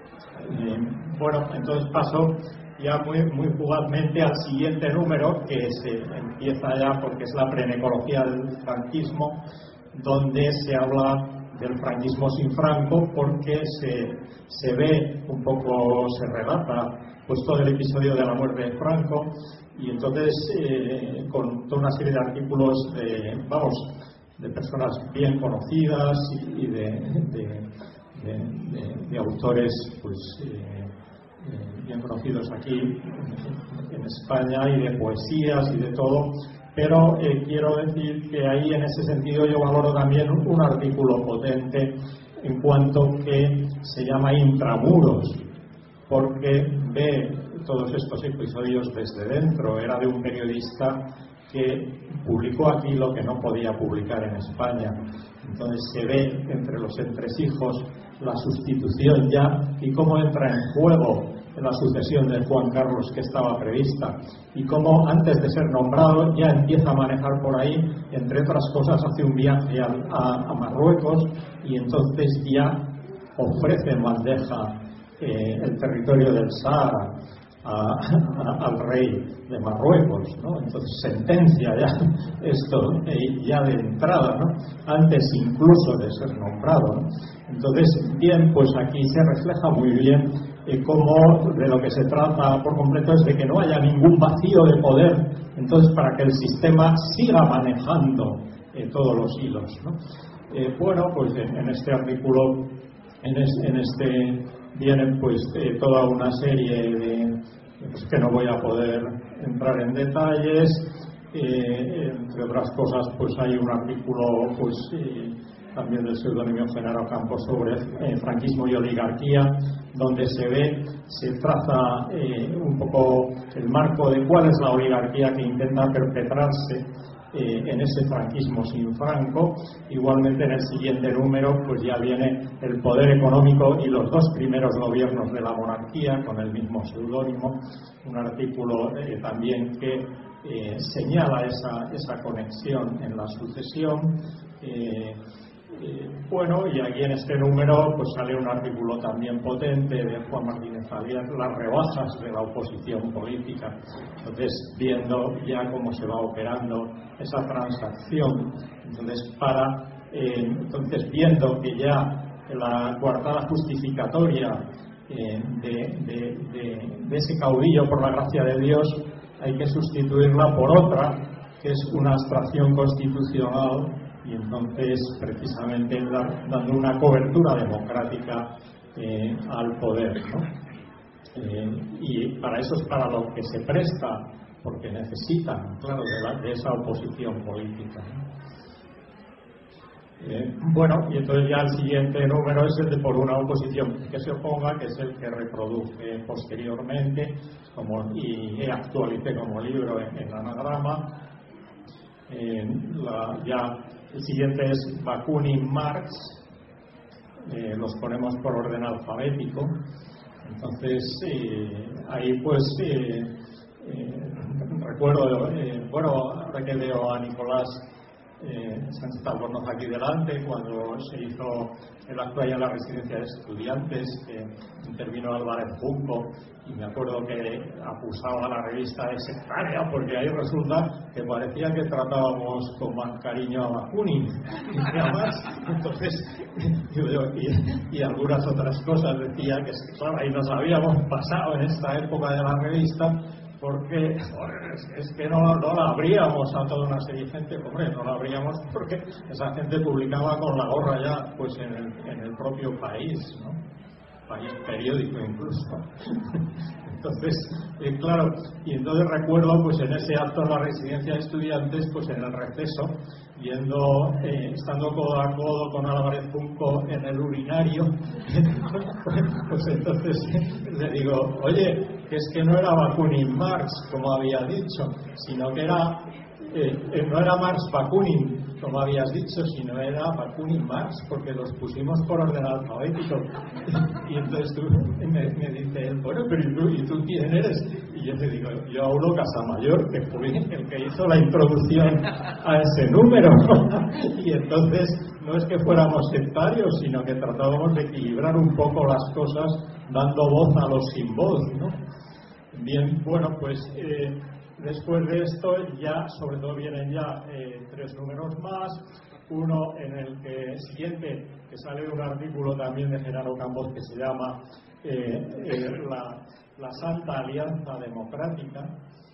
Eh, bueno, entonces paso ya muy, muy fugazmente al siguiente número, que se empieza ya porque es la prenecología del franquismo, donde se habla del franquismo sin Franco, porque se, se ve un poco, se relata pues todo el episodio de la muerte de Franco, y entonces eh, con toda una serie de artículos de, vamos, de personas bien conocidas y, y de, de, de, de, de autores pues eh, bien conocidos aquí en España, y de poesías y de todo, pero eh, quiero decir que ahí en ese sentido yo valoro también un, un artículo potente en cuanto que se llama Intramuros, porque ve todos estos episodios desde dentro. Era de un periodista que publicó aquí lo que no podía publicar en España. Entonces se ve entre los entresijos la sustitución ya, y cómo entra en juego la sucesión de Juan Carlos que estaba prevista, y cómo antes de ser nombrado ya empieza a manejar por ahí, entre otras cosas hace un viaje a, a, a Marruecos, y entonces ya ofrece en bandeja eh, el territorio del Sahara a, a, al rey de Marruecos, ¿no? Entonces sentencia ya esto eh, ya de entrada, ¿no? Antes incluso de ser nombrado, ¿no? Entonces, bien, pues aquí se refleja muy bien eh, cómo de lo que se trata por completo es de que no haya ningún vacío de poder, entonces para que el sistema siga manejando eh, todos los hilos, ¿no? Eh, bueno, pues en, en este artículo, en, es, en este vienen pues eh, toda una serie de pues, que no voy a poder entrar en detalles, eh, entre otras cosas pues hay un artículo pues eh, también del seudónimo Genaro Campos sobre eh, franquismo y oligarquía, donde se ve, se traza eh, un poco el marco de cuál es la oligarquía que intenta perpetrarse Eh, en ese franquismo sin Franco. Igualmente en el siguiente número pues ya viene el poder económico y los dos primeros gobiernos de la monarquía con el mismo seudónimo, un artículo eh, también que eh, señala esa, esa conexión en la sucesión. eh, Eh, bueno, y aquí en este número pues sale un artículo también potente de Juan Martínez Alias, las rebajas de la oposición política. Entonces, viendo ya cómo se va operando esa transacción, entonces para eh, entonces viendo que ya la coartada justificatoria eh, de, de, de, de ese caudillo por la gracia de Dios hay que sustituirla por otra, que es una abstracción constitucional, y entonces precisamente dar, dando una cobertura democrática eh, al poder, ¿no? Eh, y para eso es para lo que se presta, porque necesitan, claro, de, la, de esa oposición política, ¿no? Eh, bueno, y entonces ya el siguiente número es el de por una oposición que se oponga, que es el que reproduje posteriormente como, y actualicé como libro en, en anagrama. Eh, la, ya el siguiente es Bakunin, Marx, eh, los ponemos por orden alfabético. Entonces eh, ahí pues eh, eh, recuerdo, eh, bueno, ahora que veo a Nicolás eh, Sánchez Albornoz aquí delante, cuando se hizo el acto allá en la residencia de estudiantes, que intervino Álvarez Junco, y me acuerdo que acusaba a la revista de sectaria, porque ahí resulta que parecía que tratábamos con más cariño a Bakunin y a Marx. Entonces, yo, y, y algunas otras cosas decía que, claro, ahí nos habíamos pasado en esta época de la revista, porque joder, es, es que no, no la abríamos a toda una serie de gente. Hombre, no la abríamos porque esa gente publicaba con la gorra ya pues en el, en el propio país, ¿no? País periódico incluso. Entonces, eh, claro, y entonces recuerdo pues en ese acto en la residencia de estudiantes, pues en el receso, viendo, eh, estando codo a codo con Álvarez Junco en el urinario, pues entonces le digo, oye, que es que no era Bakunin Marx, como había dicho, sino que era, eh, eh, no era Marx Bakunin, como habías dicho, sino era Bakunin Marx, porque los pusimos por orden alfabético. Y entonces tú, me, me dice él, bueno, pero ¿y tú, ¿y tú quién eres? Y yo te digo, yo Aulo Casamayor, que fue el que hizo la introducción a ese número. Y entonces no es que fuéramos sectarios, sino que tratábamos de equilibrar un poco las cosas, dando voz a los sin voz, ¿no? Bien, bueno, pues eh, después de esto ya, sobre todo vienen ya eh, tres números más, uno en el que siguiente, que sale de un artículo también de Genaro Campos que se llama eh, eh, la, la Santa Alianza Democrática.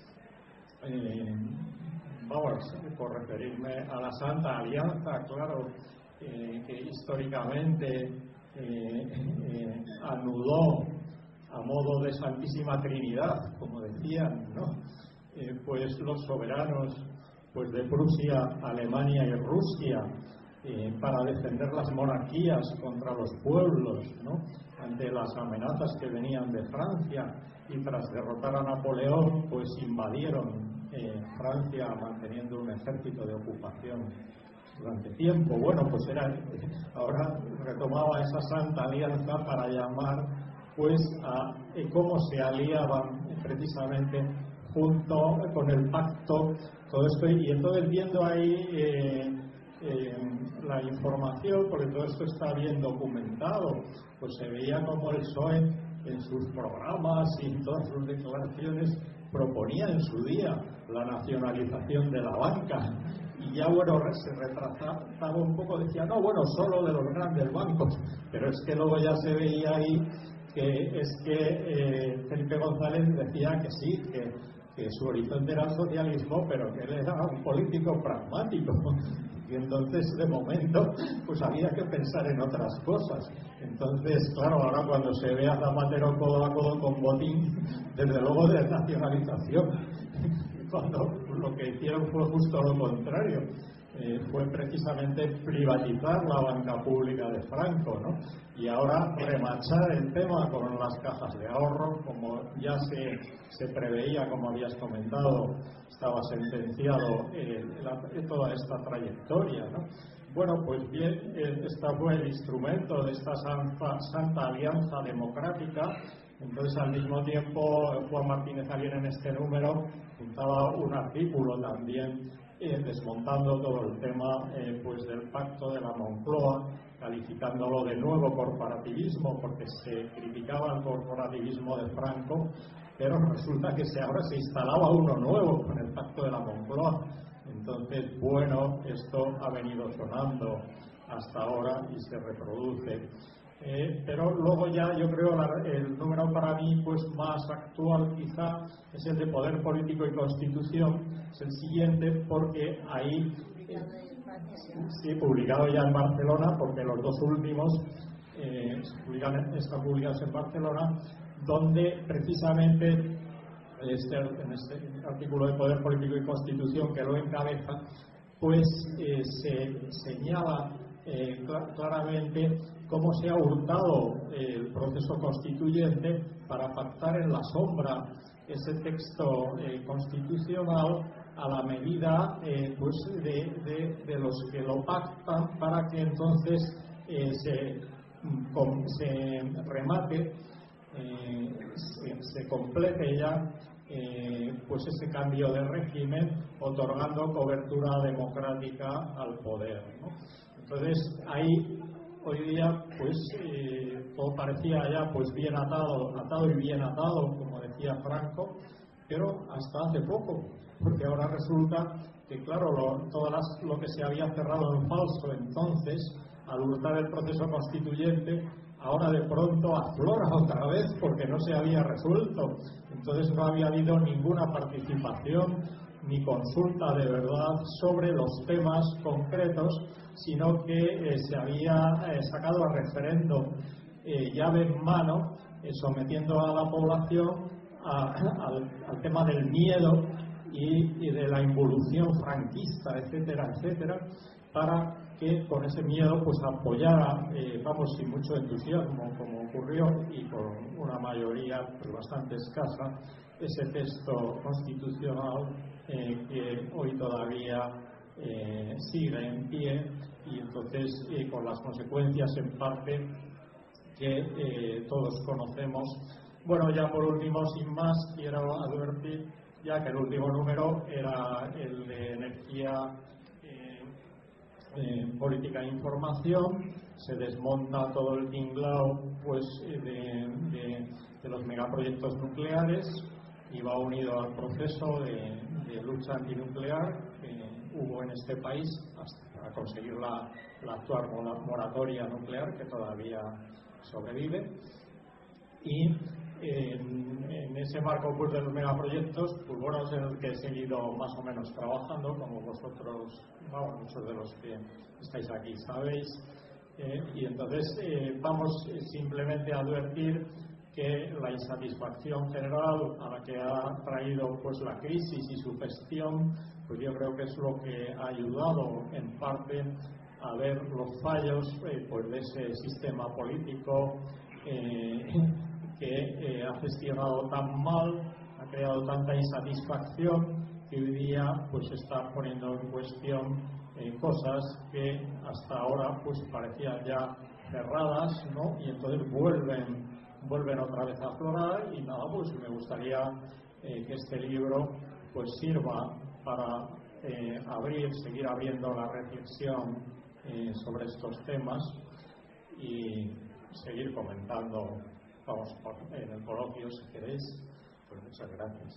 Eh, vamos, por referirme a la Santa Alianza, claro, eh, que históricamente eh, eh, anudó a modo de Santísima Trinidad, como decían, ¿no? Eh, pues los soberanos pues de Prusia, Alemania y Rusia, eh, para defender las monarquías contra los pueblos, ¿no? Ante las amenazas que venían de Francia, y tras derrotar a Napoleón pues invadieron eh, Francia manteniendo un ejército de ocupación durante tiempo. Bueno, pues era, ahora retomaba esa Santa Alianza para llamar pues a eh, cómo se aliaban precisamente junto con el pacto, todo esto, y entonces viendo ahí eh, eh, la información, porque todo esto está bien documentado, pues se veía como el P S O E en sus programas y en todas sus declaraciones proponía en su día la nacionalización de la banca, y ya bueno, se retrasaba un poco, decía no, bueno, solo de los grandes bancos, pero es que luego ya se veía ahí que es que eh, Felipe González decía que sí, que, que su horizonte era el socialismo, pero que él era un político pragmático, y entonces de momento pues había que pensar en otras cosas. Entonces, claro, ahora cuando se ve a Zapatero codo a codo con Botín, desde luego de nacionalización, cuando lo que hicieron fue justo lo contrario. Eh, fue precisamente privatizar la banca pública de Franco, ¿no? Y ahora remachar el tema con las cajas de ahorro, como ya se, se preveía, como habías comentado, estaba sentenciado eh, la, toda esta trayectoria, ¿no? Bueno, pues bien, eh, este fue el instrumento de esta santa, santa alianza democrática. Entonces, al mismo tiempo, Juan Martínez Alier en este número juntaba un artículo también eh, desmontando todo el tema eh, pues del pacto de la Moncloa, calificándolo de nuevo corporativismo, porque se criticaba el corporativismo de Franco, pero resulta que se, ahora se instalaba uno nuevo con el pacto de la Moncloa. Entonces, bueno, esto ha venido sonando hasta ahora y se reproduce. Eh, pero luego ya yo creo la, el número para mí pues más actual quizá es el de Poder Político y Constitución, es el siguiente, porque ahí eh, sí, publicado ya en Barcelona, porque los dos últimos eh, publican, están publicados en Barcelona, donde precisamente este, en este artículo de Poder Político y Constitución que lo encabeza, pues eh, se señala eh, cl- claramente cómo se ha hurtado eh, el proceso constituyente para pactar en la sombra ese texto eh, constitucional a la medida eh, pues de, de, de los que lo pactan, para que entonces eh, se, com, se remate, eh, se, se complete ya eh, pues ese cambio de régimen, otorgando cobertura democrática al poder, ¿no? Entonces ahí hoy día pues eh, todo parecía ya pues bien atado, atado y bien atado, como decía Franco, pero hasta hace poco, porque ahora resulta que claro, lo, todo las, lo que se había cerrado en falso entonces, al hurtar el proceso constituyente, ahora de pronto aflora otra vez porque no se había resuelto. Entonces no había habido ninguna participación ni consulta de verdad sobre los temas concretos, sino que eh, se había eh, sacado a referéndum eh, llave en mano, eh, sometiendo a la población a, al, al tema del miedo y, y de la involución franquista, etcétera, etcétera, para que con ese miedo pues apoyara, eh, vamos, sin mucho entusiasmo, como ocurrió, y con una mayoría pues, bastante escasa, ese texto constitucional eh, que hoy todavía eh, sigue en pie, y entonces eh, con las consecuencias en parte que eh, todos conocemos. Bueno, ya por último, sin más, quiero advertir ya que el último número era el de energía, eh, eh, política e información. Se desmonta todo el tinglao pues, de, de, de los megaproyectos nucleares, y va unido al proceso de, de lucha antinuclear que hubo en este país hasta para conseguir la, la actual moratoria nuclear, que todavía sobrevive. Y en, en ese marco pues, de los megaproyectos, pues bueno, es en el que he seguido más o menos trabajando, como vosotros, bueno, muchos de los que estáis aquí sabéis. Eh, y entonces eh, vamos simplemente a advertir que la insatisfacción general a la que ha traído pues la crisis y su gestión, pues yo creo que es lo que ha ayudado en parte a ver los fallos eh, pues de ese sistema político eh, que eh, ha gestionado tan mal, ha creado tanta insatisfacción, que hoy día pues está poniendo en cuestión eh, cosas que hasta ahora pues parecían ya cerradas, ¿no? Y entonces vuelven vuelven otra vez a aflorar y nada, pues me gustaría eh, que este libro pues sirva para eh, abrir, seguir abriendo la reflexión eh, sobre estos temas y seguir comentando, vamos, en el coloquio si queréis. Pues muchas gracias.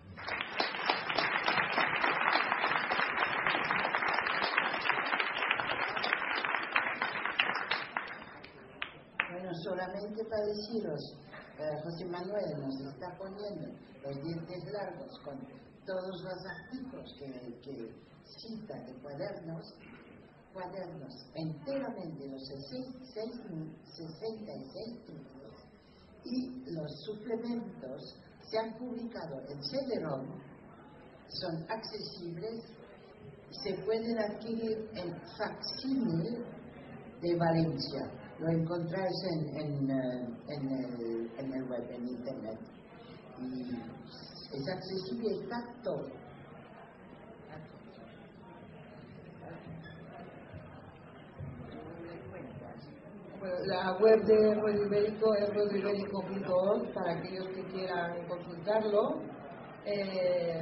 Bueno, solamente para deciros, eh, José Manuel nos está poniendo los dientes largos con todos los artículos que, que cita de cuadernos, cuadernos enteramente los sesenta y seis títulos, y los suplementos se han publicado en C D ROM, son accesibles, se pueden adquirir en facsímil de Valencia. Lo encontráis en, en, en, el, en el web, en internet. Y es accesible, está todo. Bueno, la web de Radio Ibérico es radio ibérico punto org para aquellos que quieran consultarlo. Eh,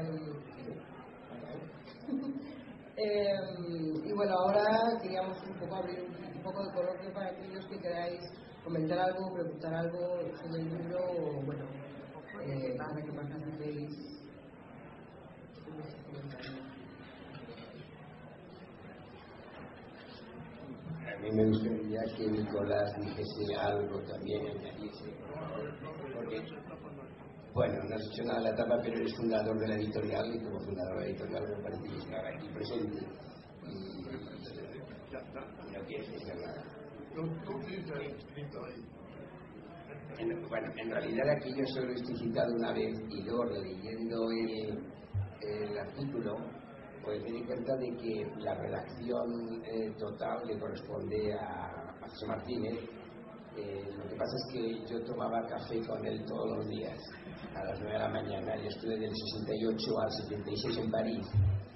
eh, y bueno, ahora queríamos un poco abrir un poco de coloquio para aquellos que queráis comentar algo, preguntar algo sobre el libro, o bueno, eh, para que participéis. A mí me gustaría que Nicolás dijese algo también, añadiese, porque, bueno, no has hecho nada en la etapa, pero eres fundador de la editorial, y como fundador de la editorial me parece que estar aquí presente, y, y no quieres decir nada. En, bueno, en realidad aquí yo solo he citado una vez, y luego releyendo el, el artículo, pues me di cuenta de que la redacción eh, total le corresponde a, a José Martínez. Eh, lo que pasa es que yo tomaba café con él todos los días a las nueve de la mañana. Yo estuve del sesenta y ocho al setenta y seis en París,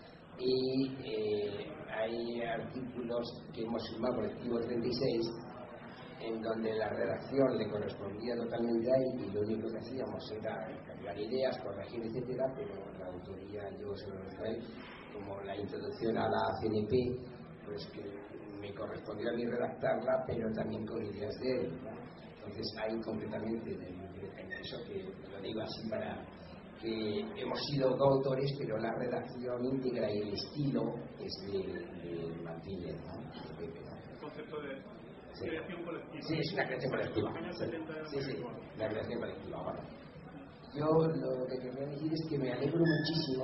y eh, hay artículos que hemos firmado por el Colectivo treinta y seis en donde la redacción le correspondía totalmente a él, y lo único que hacíamos era cambiar ideas, corregir, etcétera, pero la autoría yo se lo doy a él. Como la introducción a la C N P, pues que me correspondió a mí redactarla, pero también con ideas de él, ¿no? Entonces hay completamente en eso, que lo digo así para que hemos sido coautores, pero la redacción íntegra y el estilo es de, de Martínez, ¿no? El concepto de sí. creación colectiva. Sí, es una creación colectiva. Sí, sí, la creación colectiva. Bueno, yo lo que quería decir es que me alegro muchísimo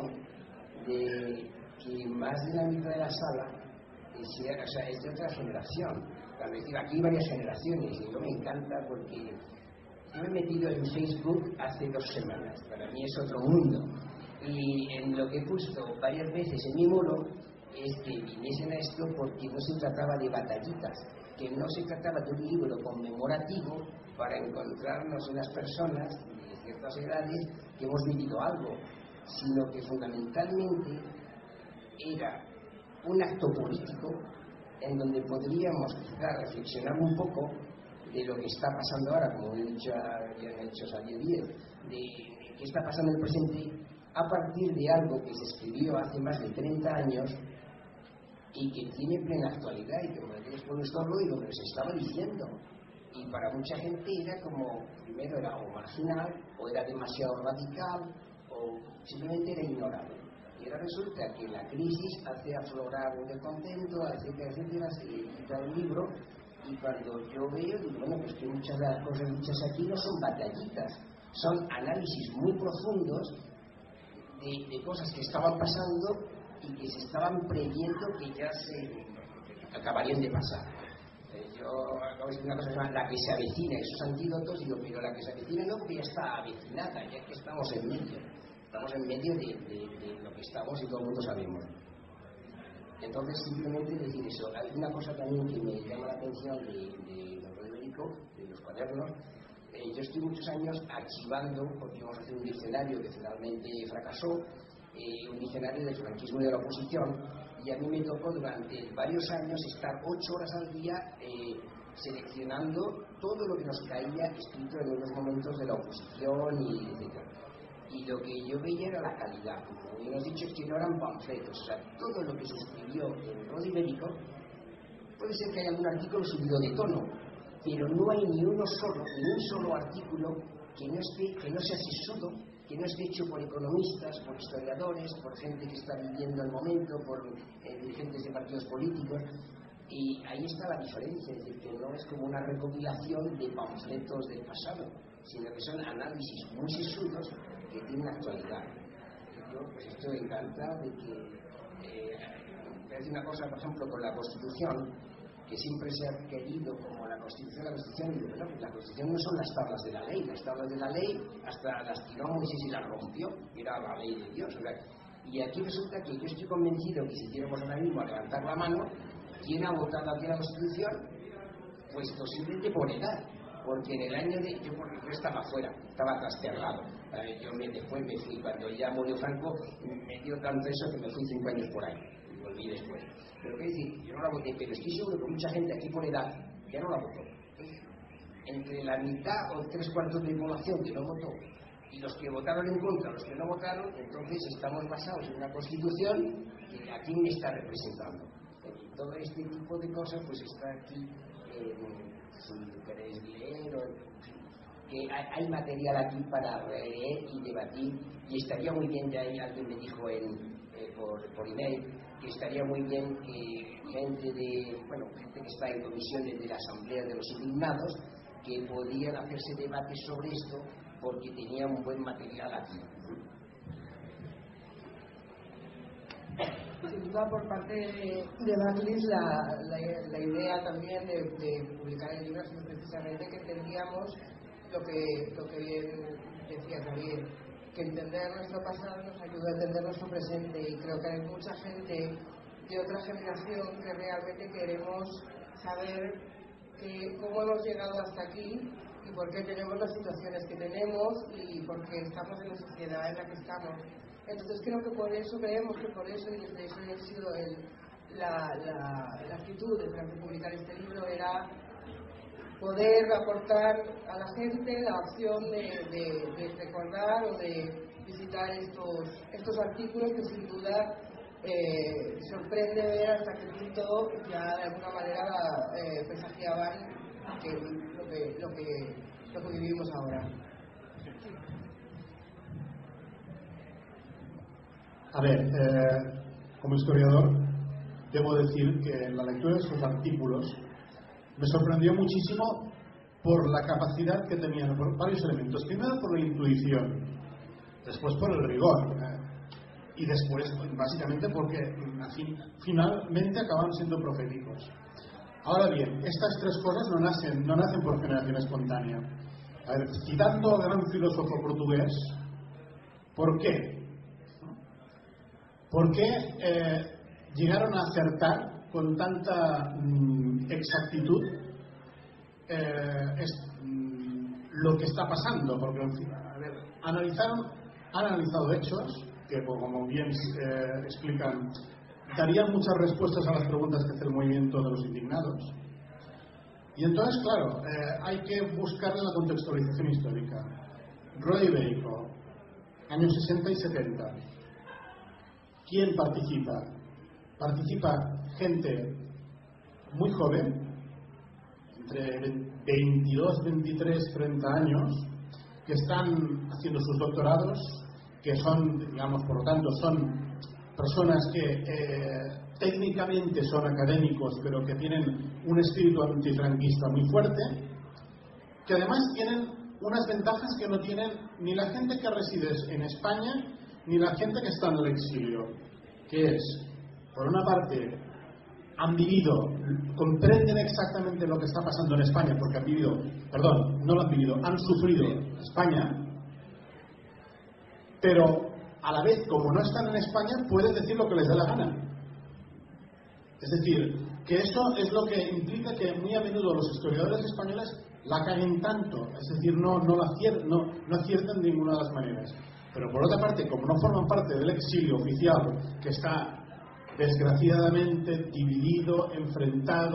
de que más de la mitad de la sala es, o sea, es de otra generación. Cuando decir, aquí hay varias generaciones, y yo me encanta porque yo me he metido en Facebook hace dos semanas. Para mí es otro mundo, y en lo que he puesto varias veces en mi muro es que viniesen a esto porque no se trataba de batallitas, que no se trataba de un libro conmemorativo para encontrarnos unas personas de ciertas edades que hemos vivido algo, sino que fundamentalmente era un acto político en donde podríamos quizá reflexionar un poco de lo que está pasando ahora, como he dicho, habían hecho salir diez, de qué está pasando en el presente a partir de algo que se escribió hace más de treinta años y que tiene plena actualidad, y que como decías por nuestro y lo que se estaba diciendo, y para mucha gente era como, primero era o marginal, o era demasiado radical, o simplemente era ignorable. Y ahora resulta que la crisis hace aflorar un descontento, etcétera, etcétera, se edita el libro, y cuando yo veo, digo, bueno, pues que muchas de las cosas dichas aquí no son batallitas, son análisis muy profundos de, de cosas que estaban pasando y que se estaban previendo que ya se acabarían de pasar. Eh, yo acabo de decir una cosa que se llama la que se avecina, esos antídotos, digo, pero la que se avecina no, porque ya está avecinada, ya que estamos en medio. Estamos en medio de, de, de lo que estamos y todo el mundo sabemos. Entonces, simplemente decir eso. Hay una cosa también que me llama la atención de, de lo ibérico, de los cuadernos. Eh, yo estoy muchos años archivando, porque íbamos a hacer un diccionario que finalmente fracasó, eh, un diccionario del franquismo y de la oposición, y a mí me tocó durante varios años estar ocho horas al día eh, seleccionando todo lo que nos caía escrito en unos momentos de la oposición y etcétera. Y lo que yo veía era la calidad. Como bien has dicho, es que no eran panfletos. O sea, todo lo que se escribió en Rode Ibérico, puede ser que haya algún artículo subido de tono, pero no hay ni uno solo, ni un solo artículo que no esté, que no sea sesudo, que no esté hecho por economistas, por historiadores, por gente que está viviendo el momento, por eh, dirigentes de partidos políticos. Y ahí está la diferencia, es decir, que no es como una recopilación de panfletos del pasado, sino que son análisis muy sesudos que tienen actualidad. Yo pues estoy encantado de que, eh, voy a decir una cosa, por ejemplo, con la Constitución, que siempre se ha querido como la Constitución, la Constitución, y bueno, pues la Constitución no son las tablas de la ley, las tablas de la ley hasta las tiró Moisés y las rompió, era la ley de Dios. O sea, y aquí resulta que yo estoy convencido que si hiciéramos ahora mismo a levantar la mano, ¿quién ha votado aquí la Constitución? Pues posiblemente por edad, porque en el año de... yo porque yo estaba fuera, estaba trasterrado. Eh, yo me, después me fui, cuando ya murió Franco, me dio tanto eso que me fui cinco años por ahí, y volví después. Pero qué decir, yo no la voté, pero estoy seguro que mucha gente aquí por edad ya no la votó. Entre la mitad o tres cuartos de la población que no votó y los que votaron en contra, los que no votaron, entonces estamos basados en una Constitución que a quién me está representando. Y todo este tipo de cosas pues está aquí, eh, si queréis leer, o, que hay, hay material aquí para leer y debatir, y estaría muy bien, ya alguien me dijo en, eh, por, por email, que estaría muy bien que gente de, bueno, gente que está en comisiones de la Asamblea de los Indignados, que podían hacerse debates sobre esto, porque tenía un buen material aquí. Sin duda, por parte de, de Backlist, la, la, la idea también de, de publicar el libro es precisamente que entendíamos lo que, lo que bien decía Javier, que entender nuestro pasado nos ayuda a entender nuestro presente, y creo que hay mucha gente de otra generación que realmente queremos saber que, cómo hemos llegado hasta aquí y por qué tenemos las situaciones que tenemos y por qué estamos en la sociedad en la que estamos. Entonces creo que por eso, creemos que por eso, y desde eso ha sido el, la, la, la actitud de publicar este libro, era poder aportar a la gente la opción de, de, de recordar o de visitar estos, estos artículos que sin duda eh, sorprende ver hasta qué punto ya de alguna manera eh, presagiaban que, lo, que, lo, que, lo que vivimos ahora. A ver, eh, como historiador, debo decir que en la lectura de estos artículos me sorprendió muchísimo por la capacidad que tenían, por varios elementos. Primero por la intuición, después por el rigor, eh, y después, básicamente, porque así, finalmente acaban siendo proféticos. Ahora bien, estas tres cosas no nacen, no nacen por generación espontánea. A ver, citando al gran filósofo portugués, ¿por qué? ¿Por qué eh, llegaron a acertar con tanta mm, exactitud eh, es, mm, lo que está pasando? Porque, en fin, a ver, analizaron, han analizado hechos que, como bien eh, explican, darían muchas respuestas a las preguntas que hace el movimiento de los indignados. Y entonces, claro, eh, hay que buscarle la contextualización histórica. Rode Ibérico, años sesenta y setenta. ¿Quién participa? Participa gente muy joven, entre veintidós, veintitrés, treinta años, que están haciendo sus doctorados, que son, digamos, por lo tanto, son personas que eh, técnicamente son académicos, pero que tienen un espíritu antifranquista muy fuerte, que además tienen unas ventajas que no tienen ni la gente que reside en España ni la gente que está en el exilio, que es, por una parte, han vivido, comprenden exactamente lo que está pasando en España, porque han vivido, perdón, no lo han vivido, han sufrido España, pero a la vez, como no están en España, pueden decir lo que les dé la gana. Es decir, que eso es lo que implica que muy a menudo los historiadores españoles la caguen tanto, es decir, no, no, la acier, no, no aciertan de ninguna de las maneras. Pero por otra parte, como no forman parte del exilio oficial, que está desgraciadamente dividido, enfrentado,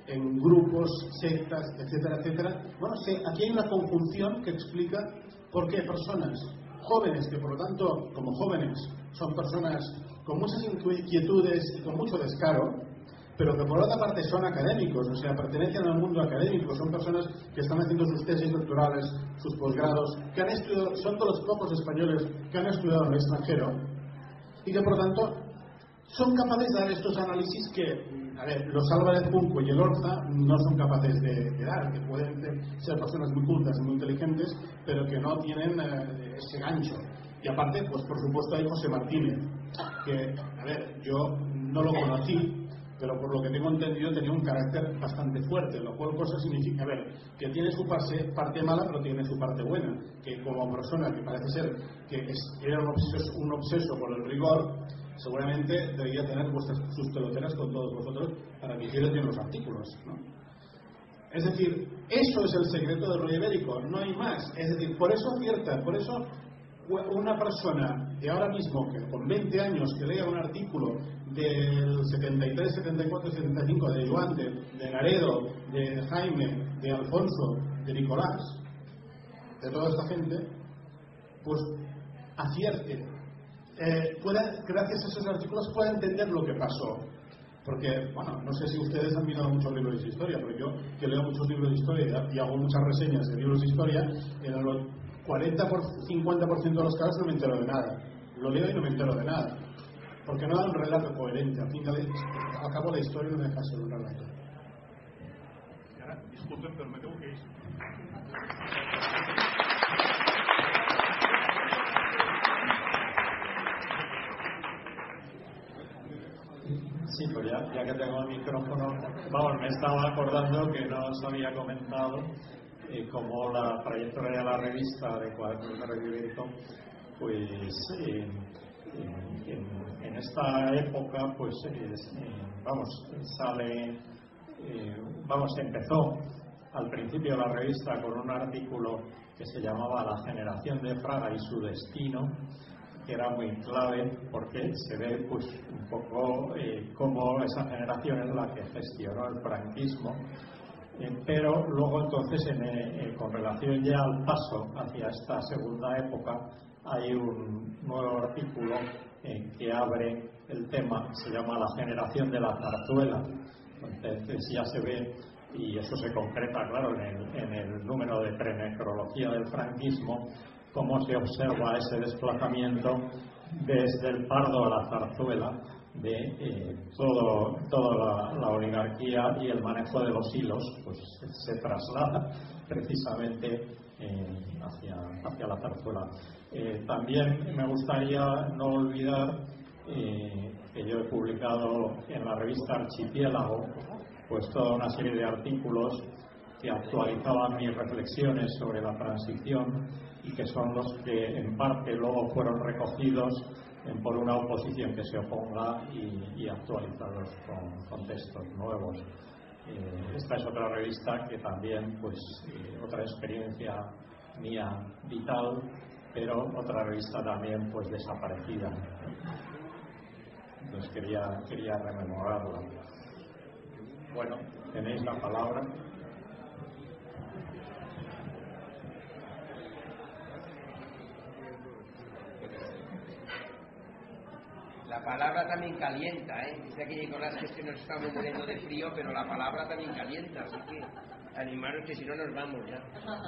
en grupos, sectas, etcétera, etcétera. Bueno, sí, aquí hay una conjunción que explica por qué personas jóvenes, que por lo tanto, como jóvenes, son personas con muchas inquietudes y con mucho descaro, pero que por otra parte son académicos, o sea, pertenecen al mundo académico, son personas que están haciendo sus tesis doctorales, sus posgrados, que han estudiado, son de los pocos españoles que han estudiado en el extranjero, y que por lo tanto son capaces de dar estos análisis que, a ver, los Álvarez Junco y el Orza no son capaces de, de dar, que pueden ser personas muy cultas y muy inteligentes, pero que no tienen eh, ese gancho. Y aparte, pues por supuesto hay José Martínez, que, a ver, yo no lo conocí, pero por lo que tengo entendido tenía un carácter bastante fuerte, lo cual cosa significa, a ver, que tiene su parte, parte mala, pero tiene su parte buena, que como persona que parece ser que es, era un obseso, un obseso por el rigor, seguramente debería tener vuestras, sus peloteras con todos vosotros para que hicierais bien los artículos, ¿no? Es decir, eso es el secreto del rollo ibérico, no hay más. Es decir, por eso acierta, por eso una persona de ahora mismo, que con veinte años, que lea un artículo del setenta y tres, setenta y cuatro, setenta y cinco de Joan, de, de Naredo, de Jaime, de Alfonso, de Nicolás, de toda esta gente, pues acierte. Eh, pueda, gracias a esos artículos pueda entender lo que pasó, porque, bueno, no sé si ustedes han mirado muchos libros de historia, pero yo que leo muchos libros de historia y hago muchas reseñas de libros de historia, en el cuarenta por cincuenta por ciento de los casos no me entero de nada, lo leo y no me entero de nada, porque no da un relato coherente. Al fin de al cabo la historia no deja de ser un relato. Disculpen, pero me tengo que ir. Sí, pues ya, ya que tengo el micrófono, vamos, me estaba acordando que no os había comentado eh, cómo la trayectoria de la revista de Cuadernos de Rollo Ibérico, pues eh, en, en, en esta época, pues es, eh, vamos, sale, eh, vamos, empezó al principio la revista con un artículo que se llamaba La generación de Fraga y su destino, que era muy clave porque se ve pues un poco eh, cómo esa generación es la que gestionó el franquismo, eh, pero luego entonces en, eh, con relación ya al paso hacia esta segunda época hay un nuevo artículo eh, que abre el tema, se llama La generación de la zarzuela. Entonces ya se ve, y eso se concreta claro en el, en el número de prenecrología del franquismo, cómo se observa ese desplazamiento desde el Pardo a la zarzuela de eh, todo, toda la, la oligarquía, y el manejo de los hilos pues se traslada precisamente eh, hacia, hacia la zarzuela. Eh, también me gustaría no olvidar eh, que yo he publicado en la revista Archipiélago pues toda una serie de artículos que actualizaban mis reflexiones sobre la transición y que son los que en parte luego fueron recogidos en, por una oposición que se oponga y, y actualizados con, con textos nuevos. Eh, esta es otra revista que también, pues, eh, otra experiencia mía vital, pero otra revista también, pues, desaparecida. Entonces quería, quería rememorarla. Bueno, tenéis la palabra. La palabra también calienta, ¿eh? Dice aquí Nicolás que es que nos estamos muriendo de frío, pero la palabra también calienta, así que animaros que si no nos vamos ya.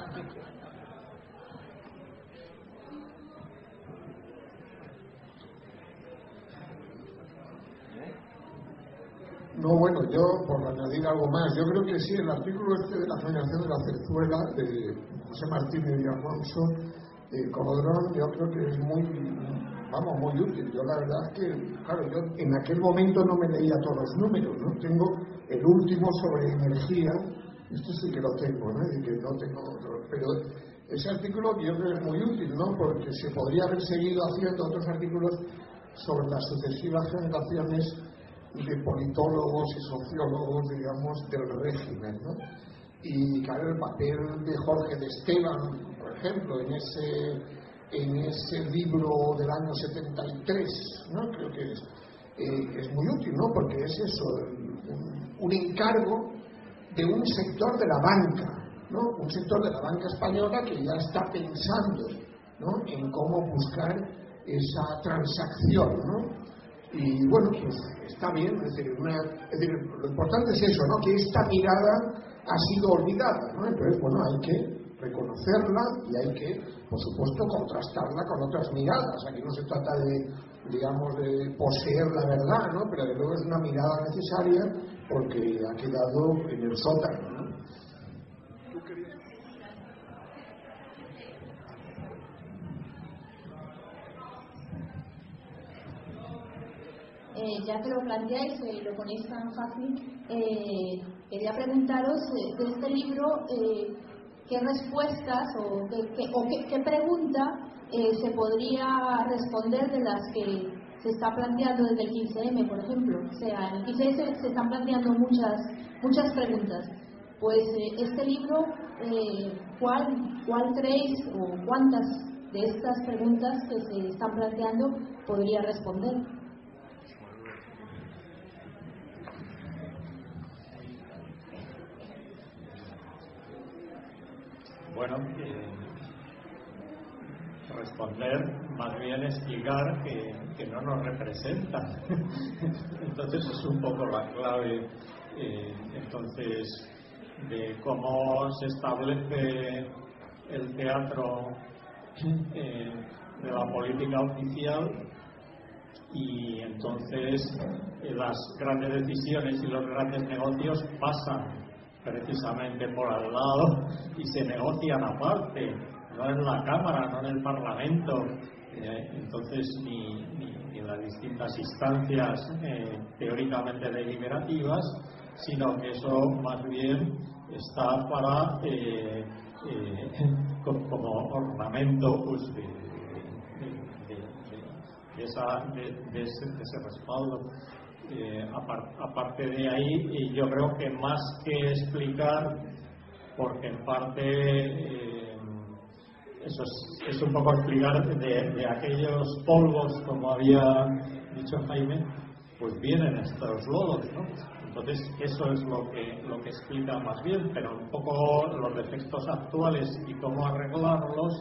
No, bueno, yo por añadir algo más, yo creo que sí, el artículo este de la generación de la zarzuela de José Martínez y Alfonso eh, Codrón, yo creo que es muy, vamos, muy útil. Yo la verdad es que, claro, yo en aquel momento no me leía todos los números, ¿no? Tengo el último sobre energía, esto sí que lo tengo, ¿no? Y que no tengo, pero ese artículo yo creo que es muy útil, ¿no? Porque se podría haber seguido haciendo otros artículos sobre las sucesivas generaciones de politólogos y sociólogos, digamos, del régimen, ¿no? Y claro, el papel de Jorge de Esteban, por ejemplo, en ese en ese libro del año setenta y tres, ¿no? Creo que es, eh, es muy útil, ¿no? Porque es eso, un, un encargo de un sector de la banca, ¿no? Un sector de la banca española que ya está pensando, ¿no?, en cómo buscar esa transacción, ¿no? Y bueno, pues está bien, es decir, una, es decir, lo importante es eso, ¿no?, que esta mirada ha sido olvidada, ¿no? Entonces, bueno, hay que reconocerla y hay que, por supuesto, contrastarla con otras miradas. Aquí no se trata de, digamos, de poseer la verdad, ¿no?, pero de luego es una mirada necesaria porque ha quedado en el sótano, ¿no? Eh, ya que lo planteáis y eh, lo ponéis tan fácil, eh, quería preguntaros eh, de este libro eh, qué respuestas o qué, qué, o qué, qué pregunta eh, se podría responder de las que se está planteando desde el quince eme, por ejemplo. O sea, en el quince eme se están planteando muchas muchas preguntas. Pues eh, este libro, eh, ¿cuál, ¿cuál creéis o cuántas de estas preguntas que se están planteando podría responder? Bueno, eh, responder, más bien explicar que, que no nos representa. Entonces es un poco la clave, eh, entonces, de cómo se establece el teatro eh, de la política oficial, y entonces eh, las grandes decisiones y los grandes negocios pasan precisamente por al lado y se negocian aparte, no en la Cámara, no en el Parlamento, eh, entonces ni, ni, ni en las distintas instancias eh, teóricamente deliberativas, sino que eso más bien está para eh, eh, como, como ornamento, pues, de, de, de, de, de, esa, de, de, ese, de ese respaldo. Eh, apart, aparte de ahí, yo creo que más que explicar, porque en parte eh, eso es, es un poco explicar de, de aquellos polvos, como había dicho Jaime, pues vienen estos lodos, ¿no? Entonces eso es lo que lo que explica más bien, pero un poco los defectos actuales y cómo arreglarlos,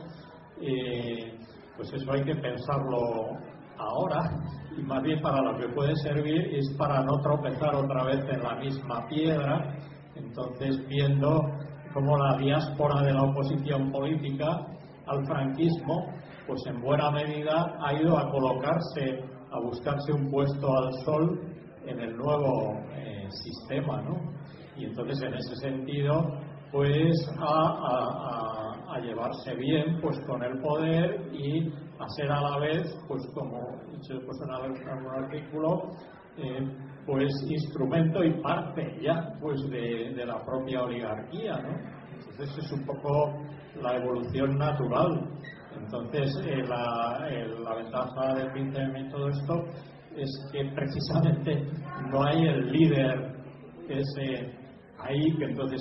eh, pues eso hay que pensarlo ahora, y más bien para lo que puede servir es para no tropezar otra vez en la misma piedra. Entonces, viendo cómo la diáspora de la oposición política al franquismo, pues en buena medida ha ido a colocarse, a buscarse un puesto al sol en el nuevo eh, sistema, ¿no? Y entonces, en ese sentido, pues a, a, a, a llevarse bien pues con el poder y a ser a la vez, pues como he dicho pues en algún artículo, eh, pues instrumento y parte ya pues de, de la propia oligarquía, ¿no? Entonces es un poco la evolución natural. Entonces eh, la, eh, la ventaja del quince eme y todo esto es que precisamente no hay el líder ese ahí, que entonces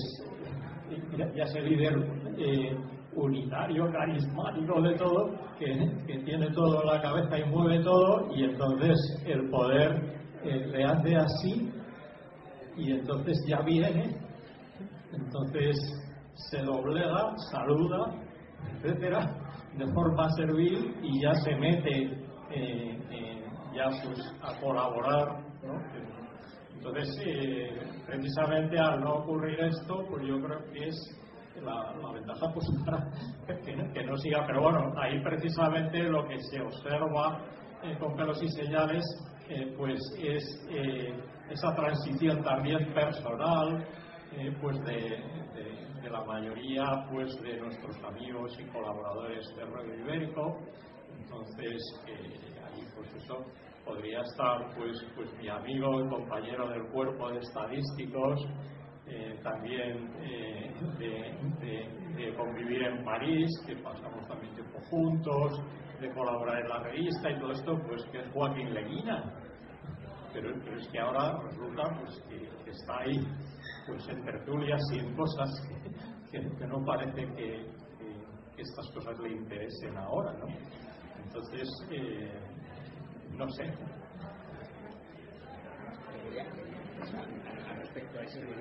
ya, ya ese líder eh, unitario, carismático de todo, que, que tiene todo en la cabeza y mueve todo, y entonces el poder eh, le hace así y entonces ya viene, entonces se doblega, saluda, etcétera, de forma servil, y ya se mete eh, eh, ya pues a colaborar, ¿no? Entonces eh, precisamente al no ocurrir esto, pues yo creo que es La, la ventaja pues para que, que no siga, pero bueno, ahí precisamente lo que se observa eh, con pelos y señales eh, pues es eh, esa transición también personal eh, pues de, de, de la mayoría pues de nuestros amigos y colaboradores de Radio Ibérico. Entonces eh, ahí pues eso podría estar pues, pues mi amigo y compañero del cuerpo de estadísticos, Eh, también eh, de, de, de convivir en París, que pasamos también tiempo juntos, de colaborar en la revista y todo esto, pues que es Joaquín Leguina, pero, pero es que ahora resulta pues que, que está ahí pues en tertulias y en cosas que, que, que no parece que, que, que estas cosas le interesen ahora, ¿no? Entonces eh, no sé. Respecto a eso, yo le añadiría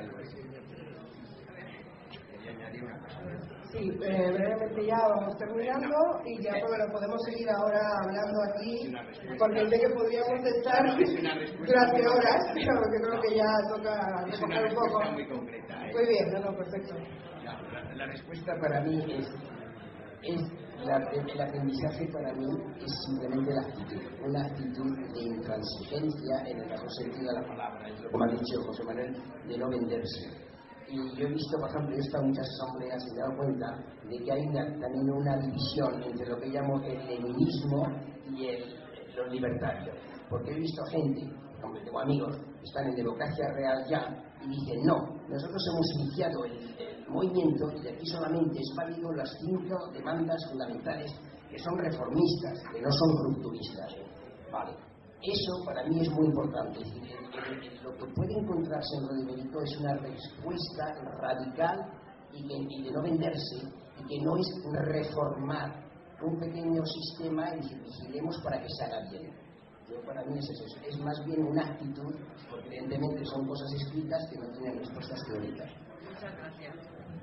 algo así. Quería añadir una cosa. Sí, eh, brevemente ya vamos terminando y ya bueno, podemos seguir ahora hablando aquí, porque sé que podríamos estar durante horas, pero que creo que ya toca Es una recoger un poco. respuesta muy concreta. ¿eh? Muy bien, no, no, perfecto. La, la, la respuesta para mí es, es la, el aprendizaje para mí es simplemente la actitud, una actitud de intransigencia en el mejor sentido de la palabra, es lo que me ha dicho José Manuel, de no venderse. Y yo he visto, por ejemplo, yo he estado en muchas asambleas y me he dado cuenta de que hay una, también una división entre lo que llamo el leninismo y el, los libertarios. Porque he visto gente, aunque tengo amigos, que están en democracia real ya, y dicen, no, nosotros hemos iniciado el, el movimiento y aquí solamente es válido las cinco demandas fundamentales que son reformistas, que no son rupturistas. Vale. Eso para mí es muy importante. Es decir, lo que puede encontrarse en Roy Berico es una respuesta radical y, que, y de no venderse, y que no es reformar un pequeño sistema y vigilemos para que se haga bien. Yo, para mí es eso, es más bien una actitud, porque evidentemente son cosas escritas que no tienen respuestas teóricas. Muchas gracias.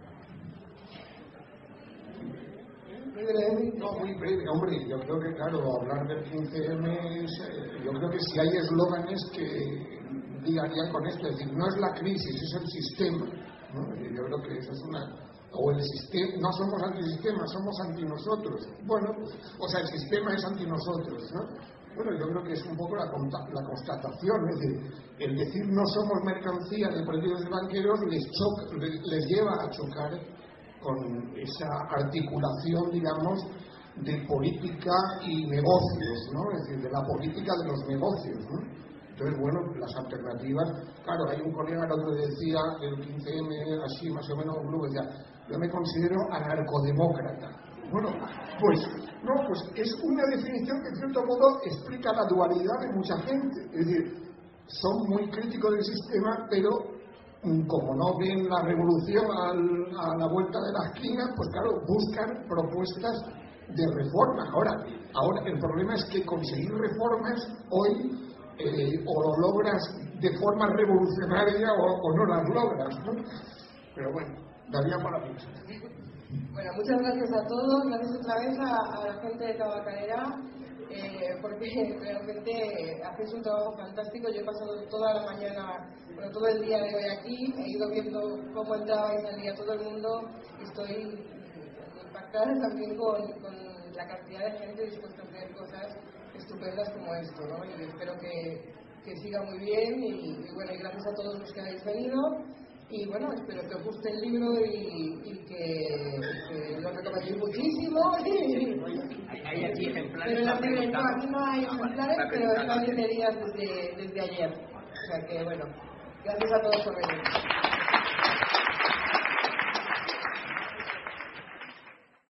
No, muy breve, hombre, yo creo que claro, hablar del quince eme es, eh, yo creo que si hay eslóganes que digarían con esto, es decir, no es la crisis, es el sistema, ¿no? Yo creo que eso es una, o el sistema, no somos antisistema, somos anti nosotros, bueno, o sea, el sistema es anti nosotros, ¿no? Bueno, yo creo que es un poco la, la constatación, es decir, el decir no somos mercancía de políticos y banqueros les, choca, les, les lleva a chocar con esa articulación, digamos, de política y negocios, ¿no? Es decir, de la política de los negocios, ¿no? Entonces, bueno, las alternativas, claro, hay un colega, el otro decía, el quince eme, así más o menos, un grupo decía, yo me considero anarcodemócrata. Bueno, pues, no, pues es una definición que en cierto modo explica la dualidad de mucha gente. Es decir, son muy críticos del sistema, pero como no ven la revolución al, a la vuelta de la esquina, pues claro, buscan propuestas de reforma. Ahora, ahora el problema es que conseguir reformas hoy eh, o lo logras de forma revolucionaria o, o no las logras, ¿no? Pero bueno, daría para mucho. Bueno, muchas gracias a todos, gracias otra vez a, a la gente de Tabacalera, eh, porque realmente hacéis un trabajo fantástico. Yo he pasado toda la mañana, bueno, todo el día de hoy aquí, he ido viendo cómo entraba y salía todo el mundo, y estoy impactada también con, con la cantidad de gente dispuesta a hacer cosas estupendas como esto, ¿no? Y espero que, que siga muy bien, y, y bueno, y gracias a todos los que habéis venido. Y bueno, espero que os guste el libro y, y que, que lo recomendéis muchísimo. Hay, hay aquí ejemplares. Pero la libre, no, aquí no hay ejemplares, pero están librerías desde, desde ayer. O sea que bueno, gracias a todos por venir.